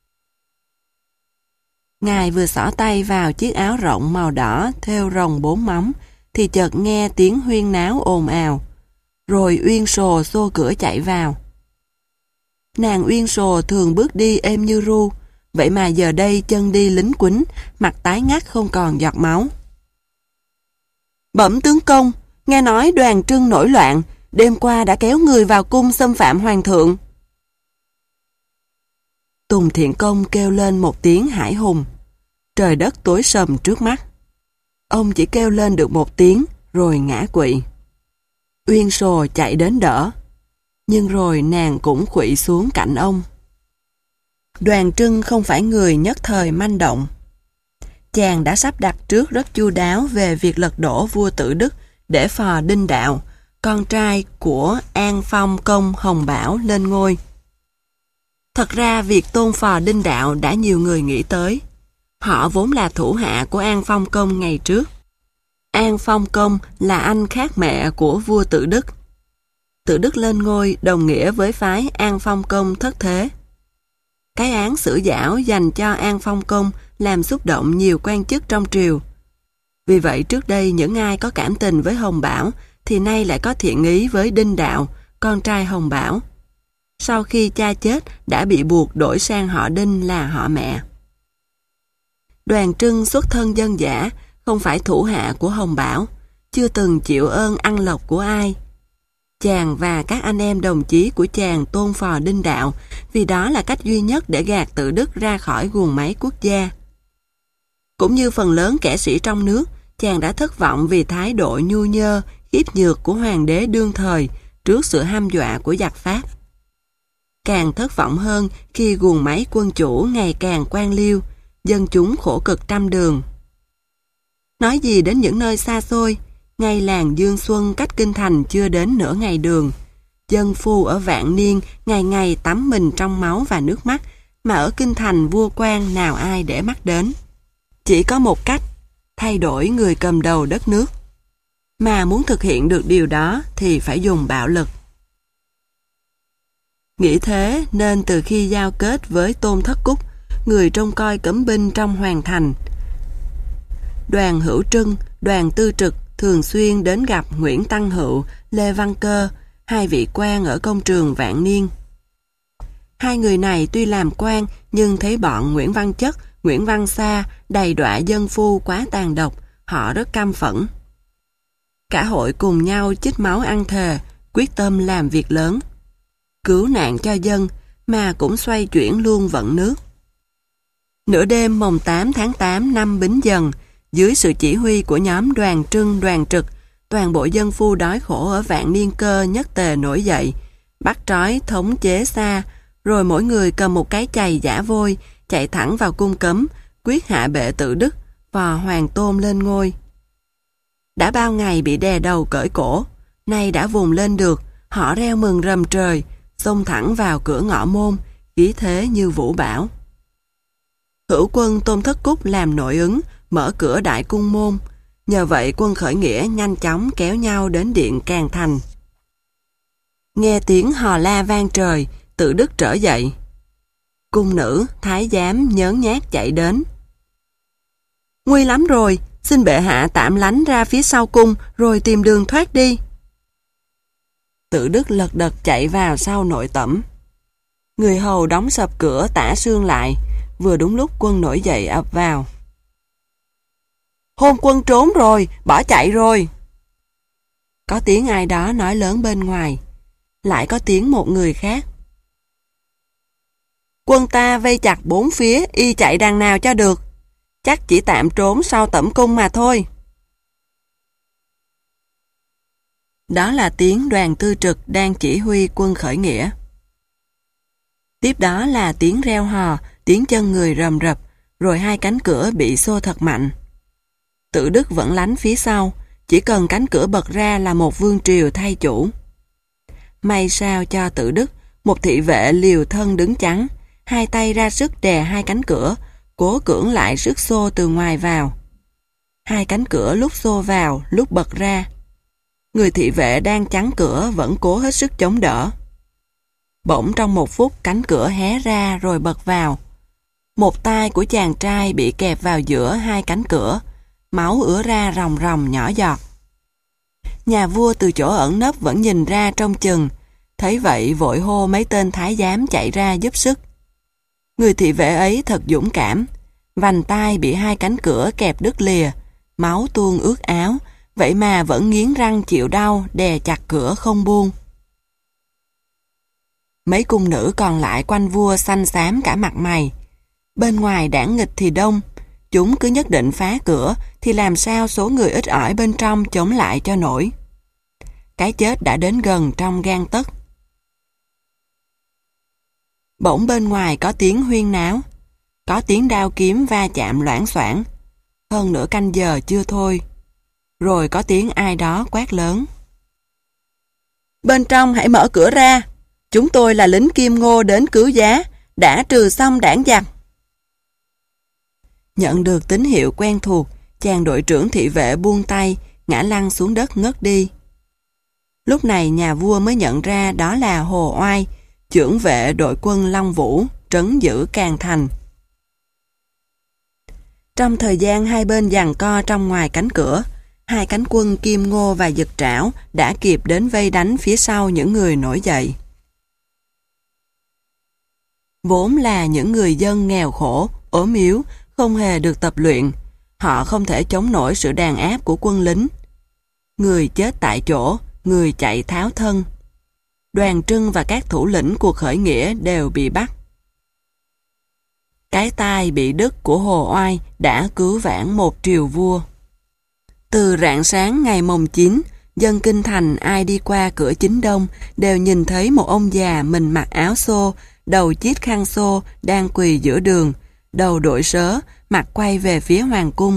Ngài vừa xỏ tay vào chiếc áo rộng màu đỏ thêu rồng bốn móng, thì chợt nghe tiếng huyên náo ồn ào. Rồi Uyên Sồ xô cửa chạy vào. Nàng Uyên Sồ thường bước đi êm như ru, vậy mà giờ đây chân đi lính quýnh, mặt tái ngắt không còn giọt máu. Bẩm tướng công, nghe nói Đoàn Trưng nổi loạn, đêm qua đã kéo người vào cung xâm phạm hoàng thượng. Tùng Thiện Công kêu lên một tiếng hải hùng. Trời đất tối sầm trước mắt. Ông chỉ kêu lên được một tiếng, rồi ngã quỵ. Uyên Sồ chạy đến đỡ, nhưng rồi nàng cũng khuỵu xuống cạnh ông. Đoàn Trưng không phải người nhất thời manh động. Chàng đã sắp đặt trước rất chu đáo về việc lật đổ vua Tử Đức để phò Đinh Đạo, con trai của An Phong Công Hồng Bảo lên ngôi. Thật ra việc tôn phò Đinh Đạo đã nhiều người nghĩ tới. Họ vốn là thủ hạ của An Phong Công ngày trước. An Phong Công là anh khác mẹ của vua Tử Đức. Tử Đức lên ngôi đồng nghĩa với phái An Phong Công thất thế. Cái án xử giảo dành cho An Phong Công làm xúc động nhiều quan chức trong triều. Vì vậy trước đây những ai có cảm tình với Hồng Bảo thì nay lại có thiện ý với Đinh Đạo, con trai Hồng Bảo. Sau khi cha chết đã bị buộc đổi sang họ Đinh là họ mẹ. Đoàn Trưng xuất thân dân dã, không phải thủ hạ của Hồng Bảo, chưa từng chịu ơn ăn lộc của ai. Chàng và các anh em đồng chí của chàng tôn phò đinh đạo, vì đó là cách duy nhất để gạt Tự Đức ra khỏi guồng máy quốc gia. Cũng như phần lớn kẻ sĩ trong nước, chàng đã thất vọng vì thái độ nhu nhơ, khiếp nhược của hoàng đế đương thời trước sự hăm dọa của giặc Pháp. Càng thất vọng hơn khi guồng máy quân chủ ngày càng quan liêu, dân chúng khổ cực trăm đường. Nói gì đến những nơi xa xôi, ngay làng Dương Xuân cách kinh thành chưa đến nửa ngày đường. Dân phu ở Vạn Niên ngày ngày tắm mình trong máu và nước mắt, mà ở kinh thành vua quan nào ai để mắt đến. Chỉ có một cách, thay đổi người cầm đầu đất nước. Mà muốn thực hiện được điều đó thì phải dùng bạo lực. Nghĩ thế nên từ khi giao kết với Tôn Thất Cúc, người trông coi cấm binh trong hoàng thành, Đoàn Hữu Trưng, Đoàn Tư Trực thường xuyên đến gặp Nguyễn Tăng Hữu, Lê Văn Cơ, hai vị quan ở công trường Vạn Niên. Hai người này tuy làm quan nhưng thấy bọn Nguyễn Văn Chất, Nguyễn Văn Sa đầy đọa dân phu quá tàn độc, họ rất căm phẫn. Cả hội cùng nhau chích máu ăn thề, quyết tâm làm việc lớn, cứu nạn cho dân, mà cũng xoay chuyển luôn vận nước. Nửa đêm mồng tám tháng tám năm Bính Dần, dưới sự chỉ huy của nhóm Đoàn Trưng, Đoàn Trực, toàn bộ dân phu đói khổ ở Vạn Niên Cơ nhất tề nổi dậy, bắt trói thống chế Sa, rồi mỗi người cầm một cái chày giả vôi, chạy thẳng vào cung cấm, quyết hạ bệ Tự Đức, vò Hoàng Tôn lên ngôi. Đã bao ngày bị đè đầu cởi cổ, nay đã vùng lên được, họ reo mừng rầm trời, xông thẳng vào cửa ngõ môn, khí thế như vũ bão. Hữu quân Tôn Thất Cúc làm nội ứng, mở cửa đại cung môn, nhờ vậy quân khởi nghĩa nhanh chóng kéo nhau đến điện Càng Thành. Nghe tiếng hò la vang trời, Tự Đức trở dậy. Cung nữ, thái giám nhớn nhác chạy đến. Nguy lắm rồi, xin bệ hạ tạm lánh ra phía sau cung rồi tìm đường thoát đi. Tự Đức lật đật chạy vào sau nội tẩm. Người hầu đóng sập cửa tả xương lại, vừa đúng lúc quân nổi dậy ập vào. Hôn quân trốn rồi, bỏ chạy rồi. Có tiếng ai đó nói lớn bên ngoài. Lại có tiếng một người khác. Quân ta vây chặt bốn phía, y chạy đằng nào cho được. Chắc chỉ tạm trốn sau tẩm cung mà thôi. Đó là tiếng Đoàn Tư Trực đang chỉ huy quân khởi nghĩa. Tiếp đó là tiếng reo hò, tiếng chân người rầm rập, rồi hai cánh cửa bị xô thật mạnh. Tự Đức vẫn lánh phía sau, chỉ cần cánh cửa bật ra là một vương triều thay chủ. May sao cho Tự Đức, một thị vệ liều thân đứng chắn, hai tay ra sức đè hai cánh cửa, cố cưỡng lại sức xô từ ngoài vào. Hai cánh cửa lúc xô vào, lúc bật ra. Người thị vệ đang chắn cửa vẫn cố hết sức chống đỡ. Bỗng trong một phút cánh cửa hé ra rồi bật vào. Một tay của chàng trai bị kẹp vào giữa hai cánh cửa, máu ứa ra ròng ròng nhỏ giọt. Nhà vua từ chỗ ẩn nấp vẫn nhìn ra trông chừng, thấy vậy vội hô mấy tên thái giám chạy ra giúp sức. Người thị vệ ấy thật dũng cảm, vành tay bị hai cánh cửa kẹp đứt lìa, máu tuôn ướt áo, vậy mà vẫn nghiến răng chịu đau, đè chặt cửa không buông. Mấy cung nữ còn lại quanh vua xanh xám cả mặt mày. Bên ngoài đảng nghịch thì đông, chúng cứ nhất định phá cửa thì làm sao số người ít ỏi bên trong chống lại cho nổi. Cái chết đã đến gần trong gang tấc. Bỗng bên ngoài có tiếng huyên náo, có tiếng đao kiếm va chạm loảng xoảng. Hơn nửa canh giờ chưa thôi. Rồi có tiếng ai đó quát lớn. Bên trong hãy mở cửa ra, chúng tôi là lính Kim Ngô đến cứu giá, đã trừ xong đảng giặc. Nhận được tín hiệu quen thuộc, chàng đội trưởng thị vệ buông tay, ngã lăn xuống đất ngất đi. Lúc này nhà vua mới nhận ra đó là Hồ Oai, chưởng vệ đội quân Long Vũ, trấn giữ Càng Thành. Trong thời gian hai bên giằng co trong ngoài cánh cửa, hai cánh quân Kim Ngô và Dực Trảo đã kịp đến vây đánh phía sau những người nổi dậy. Vốn là những người dân nghèo khổ, ốm yếu, không hề được tập luyện. Họ không thể chống nổi sự đàn áp của quân lính. Người chết tại chỗ, người chạy tháo thân. Đoàn Trưng và các thủ lĩnh cuộc khởi nghĩa đều bị bắt. Cái tai bị đứt của Hồ Oai đã cứu vãn một triều vua. Từ rạng sáng ngày mồng chín, dân kinh thành ai đi qua cửa chính đông đều nhìn thấy một ông già mình mặc áo xô, đầu chiếc khăn xô đang quỳ giữa đường, đầu đội sớ, mặt quay về phía hoàng cung.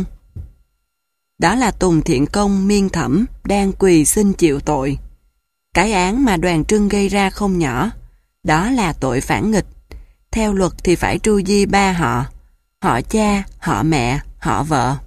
Đó là Tùng Thiện Công Miên Thẩm đang quỳ xin chịu tội. Cái án mà Đoàn Trưng gây ra không nhỏ, đó là tội phản nghịch. Theo luật thì phải tru di ba họ, họ cha, họ mẹ, họ vợ.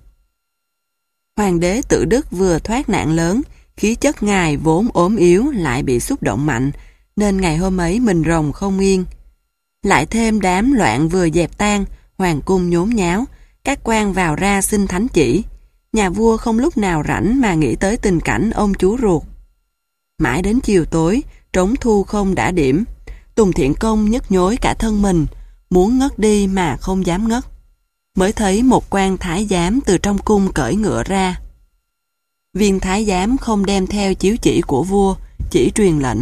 Hoàng đế Tự Đức vừa thoát nạn lớn, khí chất ngài vốn ốm yếu lại bị xúc động mạnh, nên ngày hôm ấy mình rồng không yên. Lại thêm đám loạn vừa dẹp tan, hoàng cung nhốn nháo, các quan vào ra xin thánh chỉ. Nhà vua không lúc nào rảnh mà nghĩ tới tình cảnh ông chú ruột. Mãi đến chiều tối, trống thu không đã điểm, Tùng Thiện Công nhức nhối cả thân mình, muốn ngất đi mà không dám ngất. Mới thấy một quan thái giám từ trong cung cởi ngựa ra. Viên thái giám không đem theo chiếu chỉ của vua, chỉ truyền lệnh.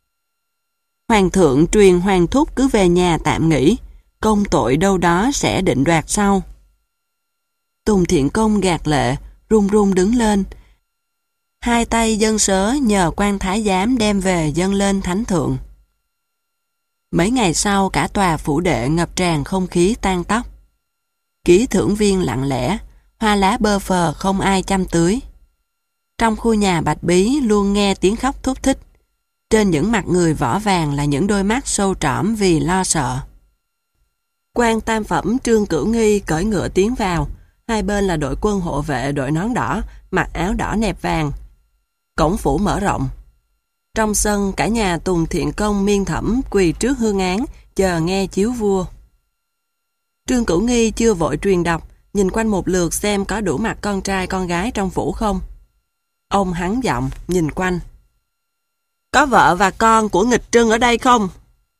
Hoàng thượng truyền hoàng thúc cứ về nhà tạm nghỉ, công tội đâu đó sẽ định đoạt sau. Tùng Thiện Công gạt lệ, run run đứng lên. Hai tay dâng sớ nhờ quan thái giám đem về dâng lên thánh thượng. Mấy ngày sau cả tòa phủ đệ ngập tràn không khí tan tóc. Ký thưởng viên lặng lẽ, hoa lá bơ phờ không ai chăm tưới. Trong khu nhà Bạch Bí luôn nghe tiếng khóc thúc thích. Trên những mặt người vỏ vàng là những đôi mắt sâu trõm vì lo sợ. Quan tam phẩm Trương Cửu Nghi cởi ngựa tiến vào. Hai bên là đội quân hộ vệ đội nón đỏ, mặc áo đỏ nẹp vàng. Cổng phủ mở rộng. Trong sân cả nhà Tùng Thiện Công Miên Thẩm quỳ trước hương án, chờ nghe chiếu vua. Trương Cửu Nghi chưa vội truyền đọc, nhìn quanh một lượt xem có đủ mặt con trai con gái trong phủ không. Ông hắn giọng, nhìn quanh. Có vợ và con của nghịch Trưng ở đây không?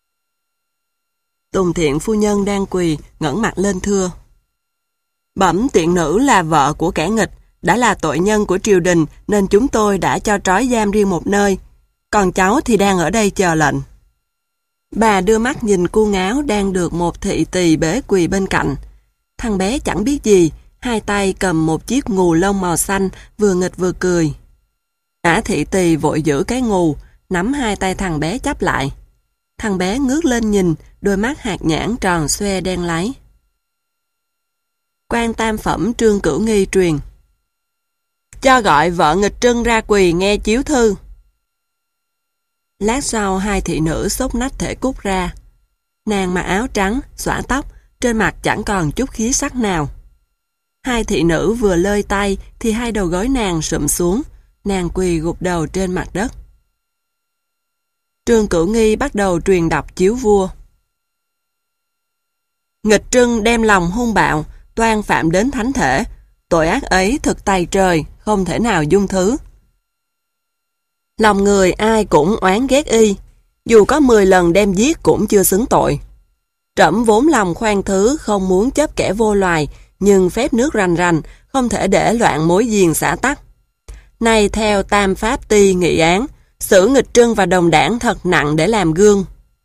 Tùng Thiện phu nhân đang quỳ, ngẩng mặt lên thưa. Bẩm tiện nữ là vợ của kẻ nghịch, đã là tội nhân của triều đình nên chúng tôi đã cho trói giam riêng một nơi. Còn cháu thì đang ở đây chờ lệnh. Bà đưa mắt nhìn cu ngáo đang được một thị tỳ bế quỳ bên cạnh. Thằng bé chẳng biết gì, hai tay cầm một chiếc ngù lông màu xanh, vừa nghịch vừa cười. Ả thị tỳ vội giữ cái ngù, nắm hai tay thằng bé chắp lại. Thằng bé ngước lên nhìn, đôi mắt hạt nhãn tròn xoe đen láy. Quan tam phẩm Trương Cửu Nghi truyền. Cho gọi vợ nghịch Trưng ra quỳ nghe chiếu thư. Lát sau hai thị nữ xốc nách thể cúc ra. Nàng mặc áo trắng, xõa tóc, trên mặt chẳng còn chút khí sắc nào. Hai thị nữ vừa lơi tay thì hai đầu gối nàng sụm xuống, nàng quỳ gục đầu trên mặt đất. Trương Cửu Nghi bắt đầu truyền đọc chiếu vua. Nghịch Trưng đem lòng hung bạo, toan phạm đến thánh thể, tội ác ấy thực tày trời, không thể nào dung thứ. Lòng người ai cũng oán ghét y, dù có mười lần đem giết cũng chưa xứng tội. Trẫm vốn lòng khoan thứ, không muốn chấp kẻ vô loài, nhưng phép nước rành rành, không thể để loạn mối diền xả tắc. Nay theo tam pháp ti nghị án, xử nghịch Trưng và đồng đảng thật nặng để làm gương.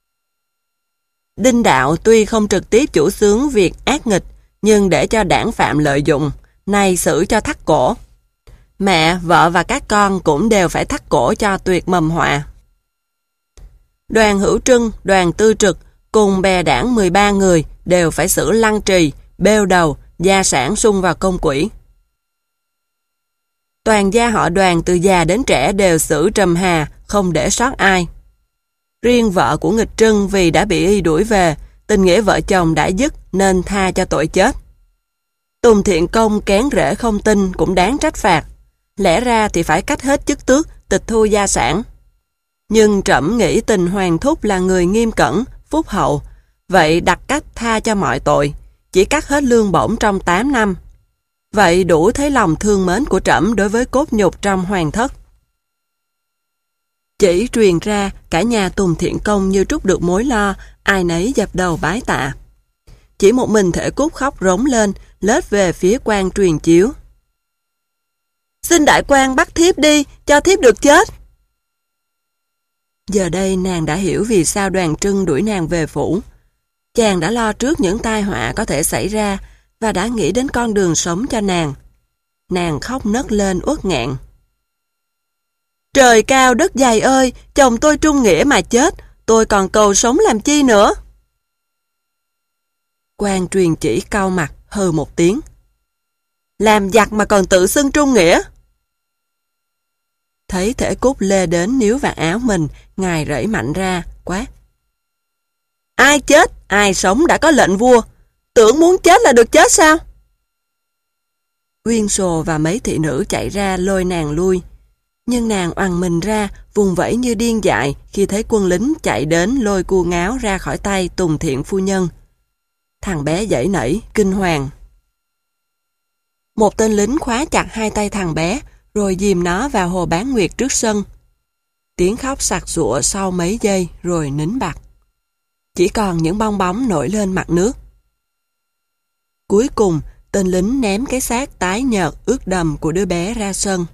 Đinh đạo tuy không trực tiếp chủ xướng việc ác nghịch, nhưng để cho đảng phạm lợi dụng, nay xử cho thắt cổ. Mẹ, vợ và các con cũng đều phải thắt cổ cho tuyệt mầm họa. Đoàn Hữu Trưng, đoàn Tư Trực cùng bè đảng mười ba người đều phải xử lăng trì, bêu đầu, gia sản sung vào công quỹ. Toàn gia họ Đoàn từ già đến trẻ đều xử trầm hà, không để sót ai. Riêng vợ của nghịch Trưng vì đã bị y đuổi về, tình nghĩa vợ chồng đã dứt nên tha cho tội chết. Tùng Thiện Công kén rễ không tin cũng đáng trách phạt. Lẽ ra thì phải cách hết chức tước, tịch thu gia sản. Nhưng trẫm nghĩ tình hoàng thúc là người nghiêm cẩn, phúc hậu, vậy đặt cách tha cho mọi tội, chỉ cắt hết lương bổng trong tám năm. Vậy đủ thấy lòng thương mến của trẫm đối với cốt nhục trong hoàng thất. Chỉ truyền ra, cả nhà Tùng Thiện Công như trút được mối lo, ai nấy dập đầu bái tạ. Chỉ một mình Thể Cúc khóc rống lên, lết về phía quan truyền chiếu. Xin đại quan bắt thiếp đi, cho thiếp được chết. Giờ đây nàng đã hiểu vì sao Đoàn Trưng đuổi nàng về phủ. Chàng đã lo trước những tai họa có thể xảy ra và đã nghĩ đến con đường sống cho nàng. Nàng khóc nấc lên uất nghẹn. Trời cao đất dày ơi, chồng tôi trung nghĩa mà chết, tôi còn cầu sống làm chi nữa. Quan truyền chỉ cau mặt hừ một tiếng. Làm giặc mà còn tự xưng trung nghĩa. Thấy Thể Cúc lê đến níu vạt áo mình, ngài rẫy mạnh ra, quát. Ai chết, ai sống đã có lệnh vua, tưởng muốn chết là được chết sao? Uyên Sồ và mấy thị nữ chạy ra lôi nàng lui, nhưng nàng oằn mình ra, vùng vẫy như điên dại khi thấy quân lính chạy đến lôi cua ngáo ra khỏi tay Tùng Thiện phu nhân. Thằng bé giãy nảy, kinh hoàng. Một tên lính khóa chặt hai tay thằng bé, rồi dìm nó vào hồ Bán Nguyệt trước sân. Tiếng khóc sặc sụa sau mấy giây rồi nín bặt. Chỉ còn những bong bóng nổi lên mặt nước. Cuối cùng, tên lính ném cái xác tái nhợt ướt đầm của đứa bé ra sân.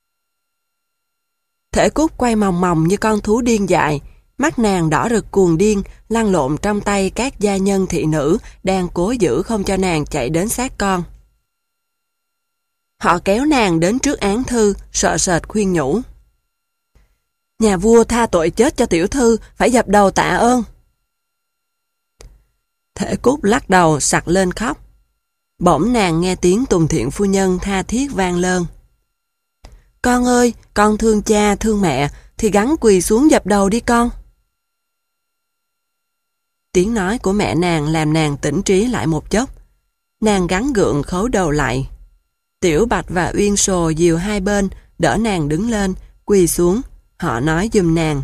Thể Cúc quay mòng mòng như con thú điên dại, mắt nàng đỏ rực cuồng điên, lăn lộn trong tay các gia nhân thị nữ đang cố giữ không cho nàng chạy đến xác con. Họ kéo nàng đến trước án thư, sợ sệt khuyên nhủ. Nhà vua tha tội chết cho tiểu thư, phải dập đầu tạ ơn. Thể Cúc lắc đầu sặc lên khóc. Bỗng nàng nghe tiếng Tùng Thiện phu nhân tha thiết vang lên. Con ơi, con thương cha, thương mẹ, thì gắng quỳ xuống dập đầu đi con. Tiếng nói của mẹ nàng làm nàng tỉnh trí lại một chốc. Nàng gắng gượng khấu đầu lại. Tiểu Bạch và Uyên Sồ dìu hai bên, đỡ nàng đứng lên, quỳ xuống. Họ nói giùm nàng.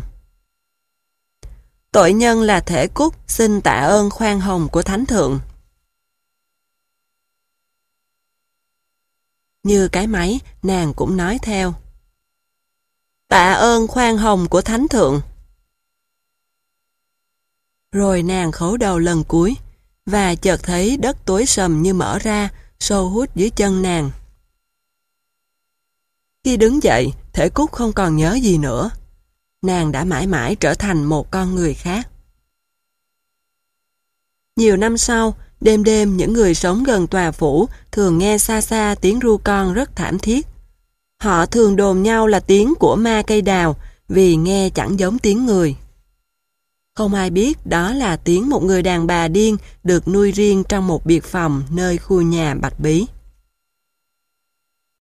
Tội nhân là Thể Cúc, xin tạ ơn khoan hồng của Thánh Thượng. Như cái máy, nàng cũng nói theo. Tạ ơn khoan hồng của Thánh Thượng. Rồi nàng khấu đầu lần cuối, và chợt thấy đất tối sầm như mở ra, sâu hút dưới chân nàng. Khi đứng dậy, Thể Cúc không còn nhớ gì nữa. Nàng đã mãi mãi trở thành một con người khác. Nhiều năm sau, đêm đêm những người sống gần tòa phủ thường nghe xa xa tiếng ru con rất thảm thiết. Họ thường đồn nhau là tiếng của ma cây đào vì nghe chẳng giống tiếng người. Không ai biết đó là tiếng một người đàn bà điên được nuôi riêng trong một biệt phòng nơi khu nhà Bạch Bí.